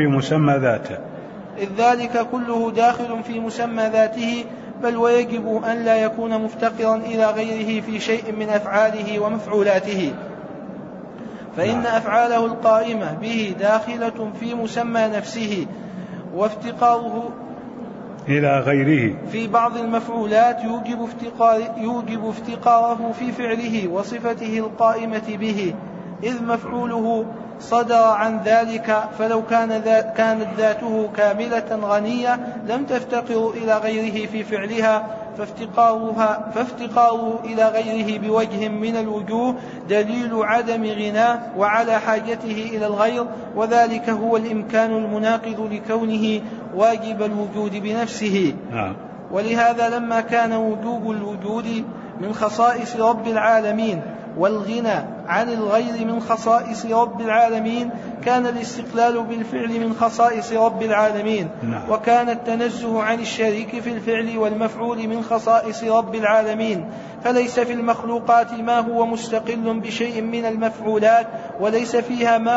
في مسمى ذاته، بل ويجب أن لا يكون مفتقرا إلى غيره في شيء من أفعاله ومفعولاته، فإن أفعاله القائمة به داخلة في مسمى نفسه، وافتقاره إلى غيره في بعض المفعولات يوجب افتقاره في فعله وصفته القائمة به، إذ مفعوله صدر عن ذلك، فلو كانت ذاته كاملة غنية لم تفتقر إلى غيره في فعلها، فافتقاره إلى غيره بوجه من الوجوه دليل عدم غناه وعلى حاجته إلى الغير، وذلك هو الإمكان المناقض لكونه واجب الوجود بنفسه. ولهذا لما كان وجوب الوجود من خصائص رب العالمين والغنى عن الغير من خصائص رب العالمين، كان الاستقلال بالفعل من خصائص رب العالمين، وكان التنزه عن الشريك في الفعل والمفعول من خصائص رب العالمين، فليس في المخلوقات ما هو مستقل بشيء من المفعولات، وليس فيها ما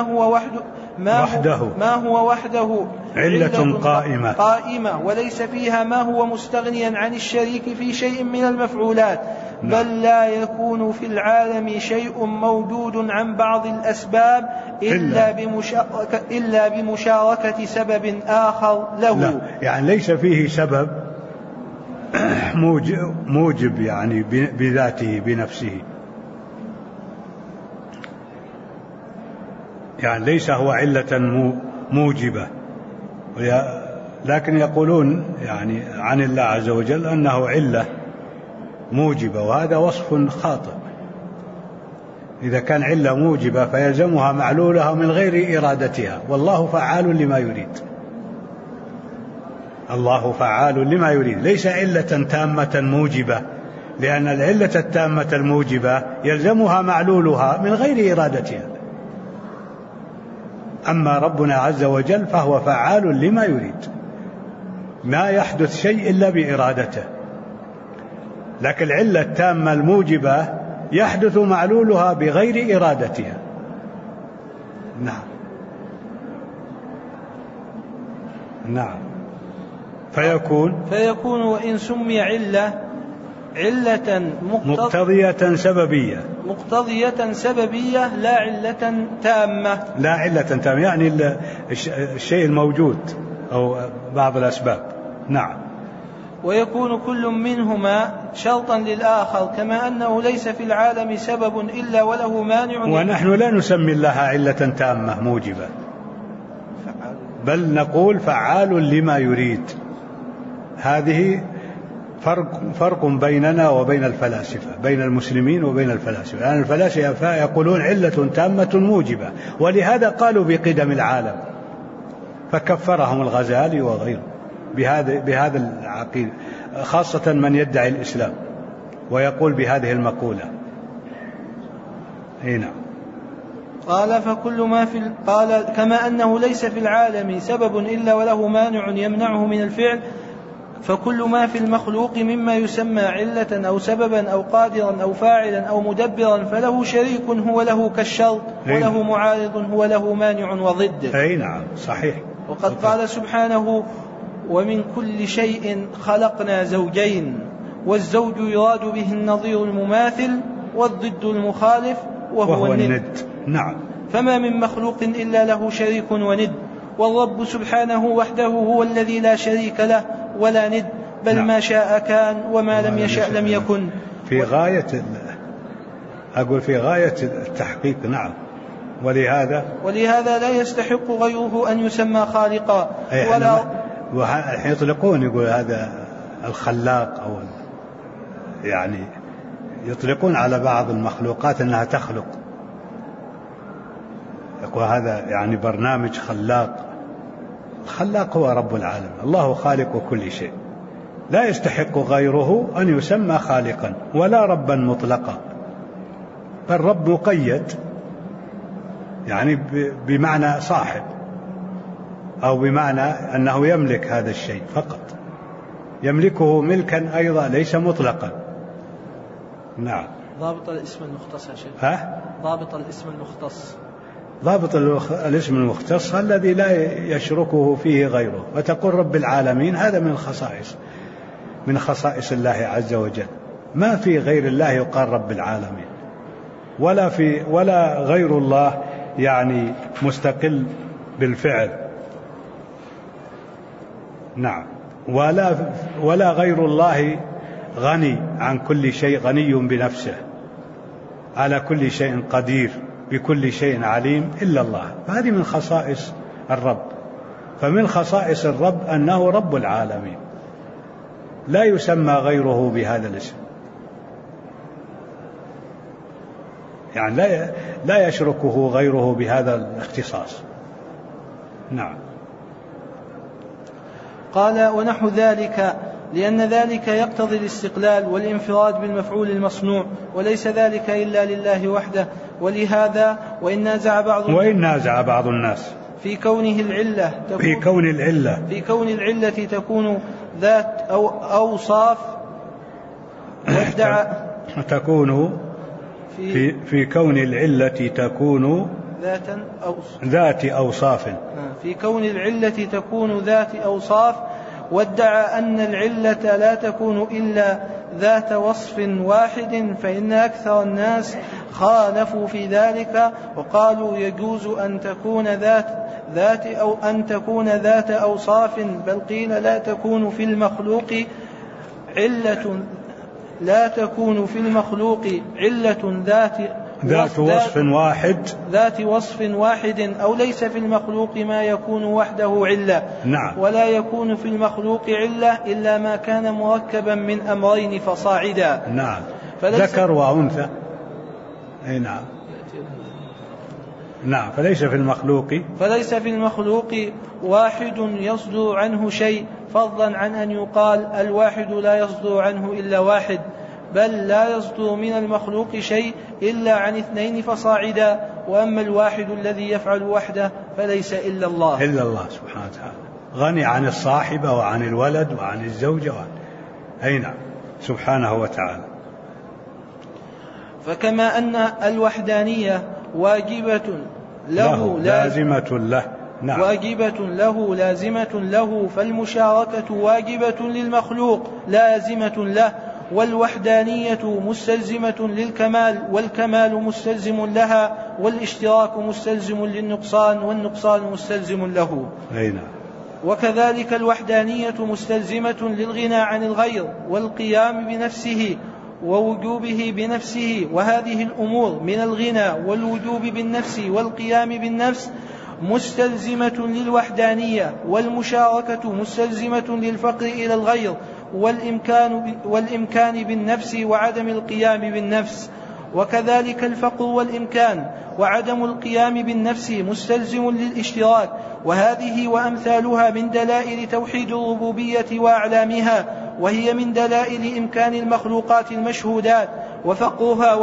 هو وحده علة قائمة، وليس فيها ما هو مستغنيا عن الشريك في شيء من المفعولات، بل لا يكون في العالم شيء موجود عن بعض الأسباب إلا بمشاركة سبب آخر له. لا، يعني ليس فيه سبب موجب يعني بذاته بنفسه، يعني ليس هو علة موجبة، لكن يقولون يعني عن الله عز وجل أنه علة موجبة، وهذا وصف خاطئ. إذا كان علة موجبة فيلزمها معلولها من غير إرادتها، والله فعال لما يريد. الله فعال لما يريد، ليس علة تامة موجبة، لأن العلة التامة الموجبة يلزمها معلولها من غير إرادتها. أما ربنا عز وجل فهو فعال لما يريد، ما يحدث شيء إلا بإرادته، لكن العلة التامة الموجبة يحدث معلولها بغير إرادتها. نعم. فيكون وإن سمي علة مقتضية سببية لا علة تامة، يعني الشيء الموجود أو بعض الأسباب. نعم. ويكون كل منهما شرطا للآخر، كما أنه ليس في العالم سبب إلا وله مانع. ونحن لا نسمي الله علة تامة موجبة، بل نقول فعال لما يريد. هذه فرق بيننا وبين الفلاسفة، بين المسلمين وبين الفلاسفة، لأن الفلاسفة يقولون علة تامة موجبة، ولهذا قالوا بقدم العالم، فكفرهم الغزالي وغيره بهذا العقيدة، خاصة من يدعي الإسلام ويقول بهذه المقولة. هنا قال قال كما أنه ليس في العالم سبب إلا وله مانع يمنعه من الفعل، فكل ما في المخلوق مما يسمى علة أو سببا أو قادرا أو فاعلا أو مدبرا فله شريك هو له كالشرط، وله معارض هو له مانع وضد. أي نعم، صحيح. وقد قال سبحانه: ومن كل شيء خلقنا زوجين، والزوج يراد به النظير المماثل والضد المخالف وهو الند. نعم. فما من مخلوق إلا له شريك وند، والرب سبحانه وحده هو الذي لا شريك له ولا ند، بل ما شاء كان وما لم يشاء لم يكن. في غاية التحقيق. نعم. ولهذا لا يستحق غيره أن يسمى خالقا ولا يطلقون، يقول هذا الخلاق، أو يعني يطلقون على بعض المخلوقات أنها تخلق، وهذا يعني برنامج خلاق. الخلاق هو رب العالم، الله خالق كل شيء، لا يستحق غيره أن يسمى خالقا ولا ربا مطلقا، بل رب مقيد، يعني بمعنى صاحب، أو بمعنى أنه يملك هذا الشيء فقط، يملكه ملكا أيضا ليس مطلقا. نعم. ضابط الاسم المختص يا شيخ. ضابط الاسم المختص. ضابط الاسم المختص الذي لا يشركه فيه غيره، وتقول رب العالمين، هذا من خصائص الله عز وجل، ما في غير الله يقال رب العالمين، ولا غير الله يعني مستقل بالفعل. نعم. ولا غير الله غني عن كل شيء، غني بنفسه، على كل شيء قدير، بكل شيء عليم إلا الله. فهذه من خصائص الرب. فمن خصائص الرب أنه رب العالمين، لا يسمى غيره بهذا الاسم، يعني لا يشركه غيره بهذا الاختصاص. نعم. قال: ونحو ذلك، لأن ذلك يقتضي الاستقلال والانفراد بالمفعول المصنوع، وليس ذلك إلا لله وحده. ولهذا وإن نازع بعض الناس في كون العلة تكون ذات أو أوصاف، تكون في كون العلة تكون ذات أوصاف، في كون العلة تكون ذات أوصاف، وادعى أن العلة لا تكون إلا ذات وصف واحد، فإن أكثر الناس خالفوا في ذلك وقالوا يجوز أن تكون ذات أوصاف، بل قيل لا تكون في المخلوق علة ذات وصف واحد، أو ليس في المخلوق ما يكون وحده علة. نعم. ولا يكون في المخلوق علة إلا ما كان مركبا من أمرين فصاعدا. نعم. ذكر وأنثى. أي نعم. نعم. فليس في المخلوق واحد يصدر عنه شيء، فضلا عن أن يقال الواحد لا يصدر عنه إلا واحد، بل لا يصدر من المخلوق شيء إلا عن اثنين فصاعدا. وأما الواحد الذي يفعل وحده فليس إلا الله سبحانه وتعالى، غني عن الصاحبة وعن الولد وعن الزوجة أي نعم، سبحانه وتعالى. فكما أن الوحدانية واجبة له لازمة له، فالمشاركة واجبة للمخلوق لازمة له، والوحدانية مستلزمة للكمال، والكمال مستلزم لها، والاشتراك مستلزم للنقصان، والنقصان مستلزم له. وكذلك الوحدانية مستلزمة للغنى عن الغير، والقيام بنفسه ووجوبه بنفسه، وهذه الأمور من الغنى والوجوب بالنفس والقيام بالنفس مستلزمة للوحدانية، والمشاركة مستلزمة للفقر إلى الغير والإمكان بالنفس وعدم القيام بالنفس. وكذلك الفقر والإمكان وعدم القيام بالنفس مستلزم للاشتراك، وهذه وأمثالها من دلائل توحيد الربوبية وأعلامها، وهي من دلائل إمكان المخلوقات المشهودات وفقرها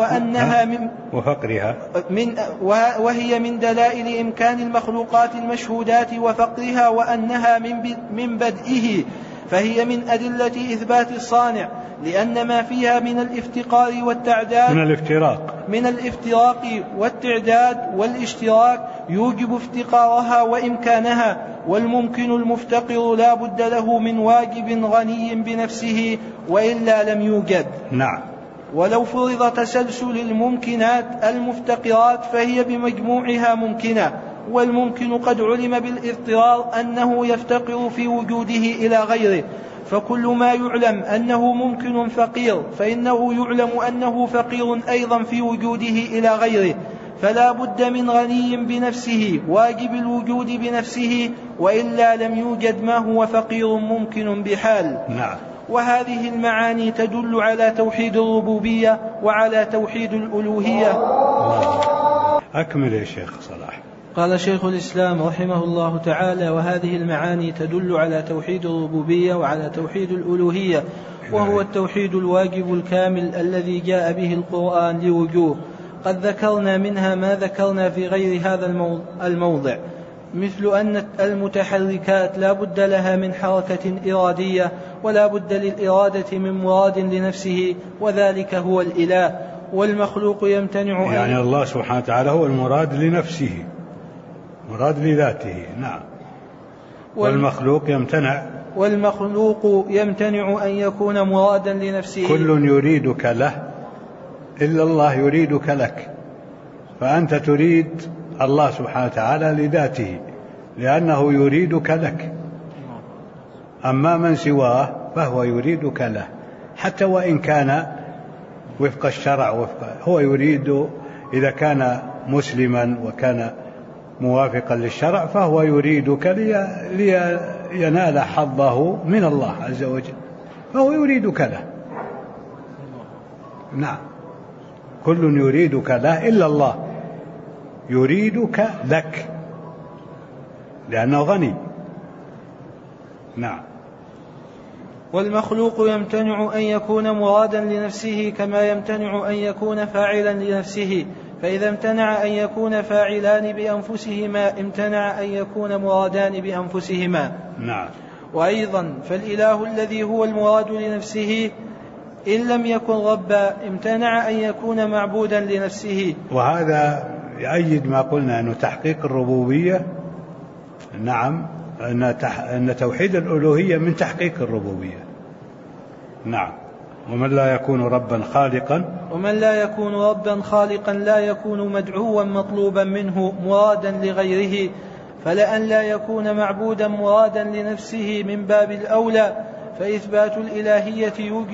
وهي من دلائل إمكان المخلوقات المشهودات وفقرها وأنها من بدئه، فهي من أدلة إثبات الصانع، لأن ما فيها من الافتقار والتعداد من الافتراق والتعداد والاشتراك يوجب افتقارها وإمكانها، والممكن المفتقر لا بد له من واجب غني بنفسه وإلا لم يوجد. نعم. ولو فرض تسلسل الممكنات المفتقرات فهي بمجموعها ممكنة، والممكن قد علم بالاضطرار أنه يفتقر في وجوده إلى غيره، فكل ما يعلم أنه ممكن فقير فإنه يعلم أنه فقير أيضا في وجوده إلى غيره، فلا بد من غني بنفسه واجب الوجود بنفسه، وإلا لم يوجد ما هو فقير ممكن بحال. نعم. وهذه المعاني تدل على توحيد الربوبية وعلى توحيد الألوهية. أكمل يا شيخ صلاح. قال شيخ الإسلام رحمه الله تعالى: وهذه المعاني تدل على توحيد الربوبية وعلى توحيد الألوهية، وهو التوحيد الواجب الكامل الذي جاء به القرآن لوجوه. قد ذكرنا منها ما ذكرنا في غير هذا الموضع، مثل أن المتحركات لا بد لها من حركة إرادية، ولا بد للإرادة من مراد لنفسه، وذلك هو الإله. والمخلوق يمتنع يعني الله سبحانه وتعالى هو المراد لنفسه، مراد لذاته. نعم. والمخلوق يمتنع أن يكون مرادا لنفسه. كل يريدك له إلا الله يريدك لك، فأنت تريد الله سبحانه وتعالى لذاته لأنه يريدك لك، أما من سواه فهو يريدك له، حتى وإن كان وفق الشرع. هو يريد إذا كان مسلما وكان موافقا للشرع فهو يريدك لينال حظه من الله عز وجل، فهو يريدك له. نعم. كل يريدك له إلا الله يريدك لك لأنه غني. نعم. والمخلوق يمتنع أن يكون مرادا لنفسه كما يمتنع أن يكون فاعلا لنفسه، فإذا امتنع أن يكون فاعلان بأنفسهما امتنع أن يكون مرادان بأنفسهما. نعم. وأيضا فالإله الذي هو المراد لنفسه إن لم يكن ربا امتنع أن يكون معبودا لنفسه. وهذا يؤيد ما قلنا أنه تحقيق الربوبية. نعم. أن توحيد الألوهية من تحقيق الربوبية. نعم. ومن لا يكون ربا خالقا لا يكون مدعوا مطلوبا منه مرادا لغيره، فلأن لا يكون معبودا مرادا لنفسه من باب الأولى، فإثبات الإلهية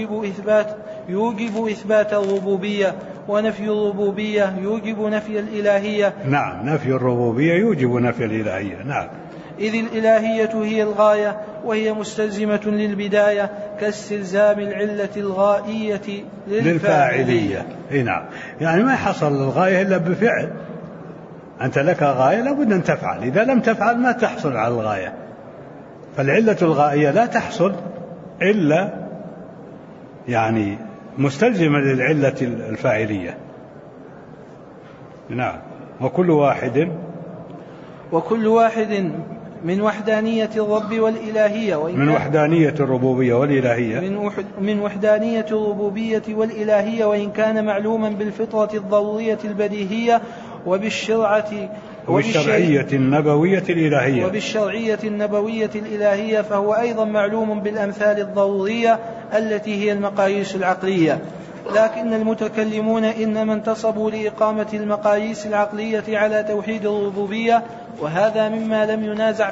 يوجب إثبات الربوبية، ونفي الربوبية يوجب نفي الإلهية. نعم. نفي الربوبية يوجب نفي الإلهية. نعم. إذ الإلهية هي الغاية وهي مستلزمة للبداية كاستلزام العلة الغائية للفاعلية. نعم. يعني ما حصل الغاية إلا بفعل. أنت لك غاية لابد أن تفعل، إذا لم تفعل ما تحصل على الغاية. فالعلة الغائية لا تحصل إلا يعني مستلزمة للعلة الفاعلية. نعم. وكل واحد من وحدانية الرب والإلهية من وحدانية الربوبية والإلهية من وحدانية الربوبية والإلهية، وإن كان معلوما بالفطرة الضرورية البديهية وبالشرعية النبوية الإلهية، فهو أيضا معلوم بالأمثال الضرورية التي هي المقاييس العقلية. لكن المتكلمون إنما انتصبوا لإقامة المقاييس العقلية على توحيد الربوبية، وهذا مما لم ينازع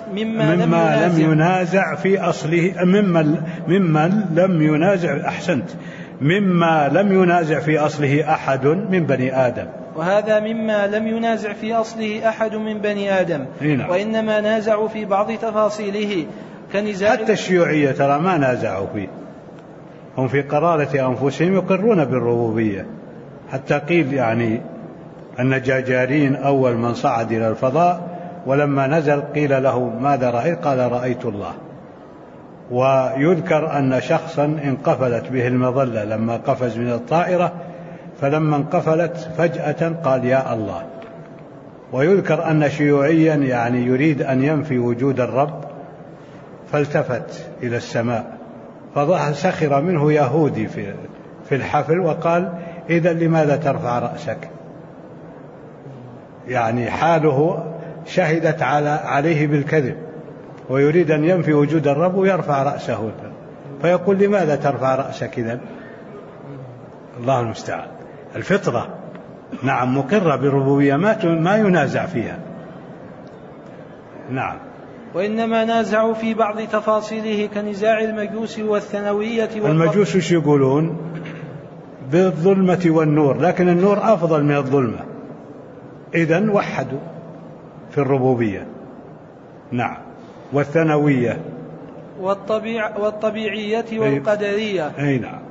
في أصله أحد من بني آدم. وهذا مما لم ينازع في أصله أحد من بني آدم. وإنما نازعوا في بعض تفاصيله كنزاع. حتى الشيوعية ترى ما نازعوا فيه، هم في قرارة أنفسهم يقرون بالربوبية. حتى قيل يعني أن جاجارين أول من صعد إلى الفضاء ولما نزل قيل له ماذا رأيت؟ قال رأيت الله. ويذكر أن شخصا انقفلت به المظلة لما قفز من الطائرة، فلما انقفلت فجأة قال يا الله. ويذكر أن شيوعيا يعني يريد أن ينفي وجود الرب فالتفت إلى السماء، فظهر سخر منه يهودي في الحفل وقال إذا لماذا ترفع رأسك؟ يعني حاله شهدت عليه بالكذب، ويريد أن ينفي وجود الرب ويرفع رأسه، فيقول لماذا ترفع رأسك إذن؟ الله المستعان. الفطرة نعم مقرة بالربوبية ما ينازع فيها. نعم. وإنما نازعوا في بعض تفاصيله كنزاع المجوس والثانوية المجوس ايش يقولون؟ بالظلمة والنور، لكن النور أفضل من الظلمة، إذن وحدوا في الربوبية. نعم. والثانوية والطبيعية والقدرية. أي نعم.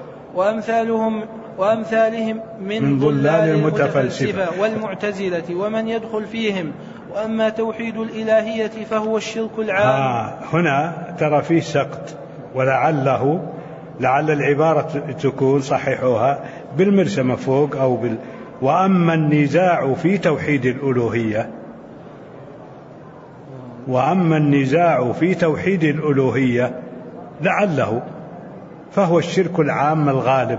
وأمثالهم من ضلال المتفلسفة والمعتزلة ومن يدخل فيهم. وأما توحيد الإلهية فهو الشرك العام. هنا ترى فيه سقط، ولعل العبارة تكون صححوها بالمرسمة فوق أو وأما النزاع في توحيد الألوهية، وأما النزاع في توحيد الألوهية لعله فهو الشرك العام الغالب،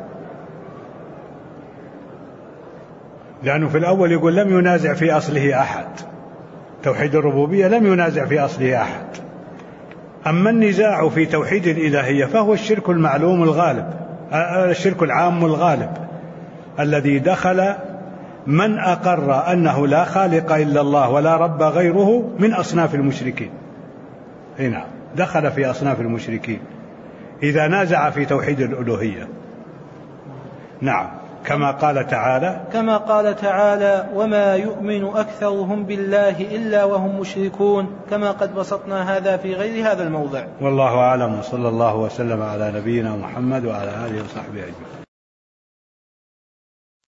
لأنه في الأول يقول لم ينازع في أصله أحد، توحيد الربوبية لم ينازع في أصله أحد. أما النزاع في توحيد الإلهية فهو الشرك المعلوم الغالب، الشرك العام الغالب الذي دخل من أقر أنه لا خالق إلا الله ولا رب غيره من أصناف المشركين. هنا دخل في أصناف المشركين إذا نازع في توحيد الألوهية. نعم، كما قال تعالى وما يؤمن أكثرهم بالله إلا وهم مشركون، كما قد بسطنا هذا في غير هذا الموضع. والله أعلم، وصلى الله وسلم على نبينا محمد وعلى آله وصحبه أجمعين.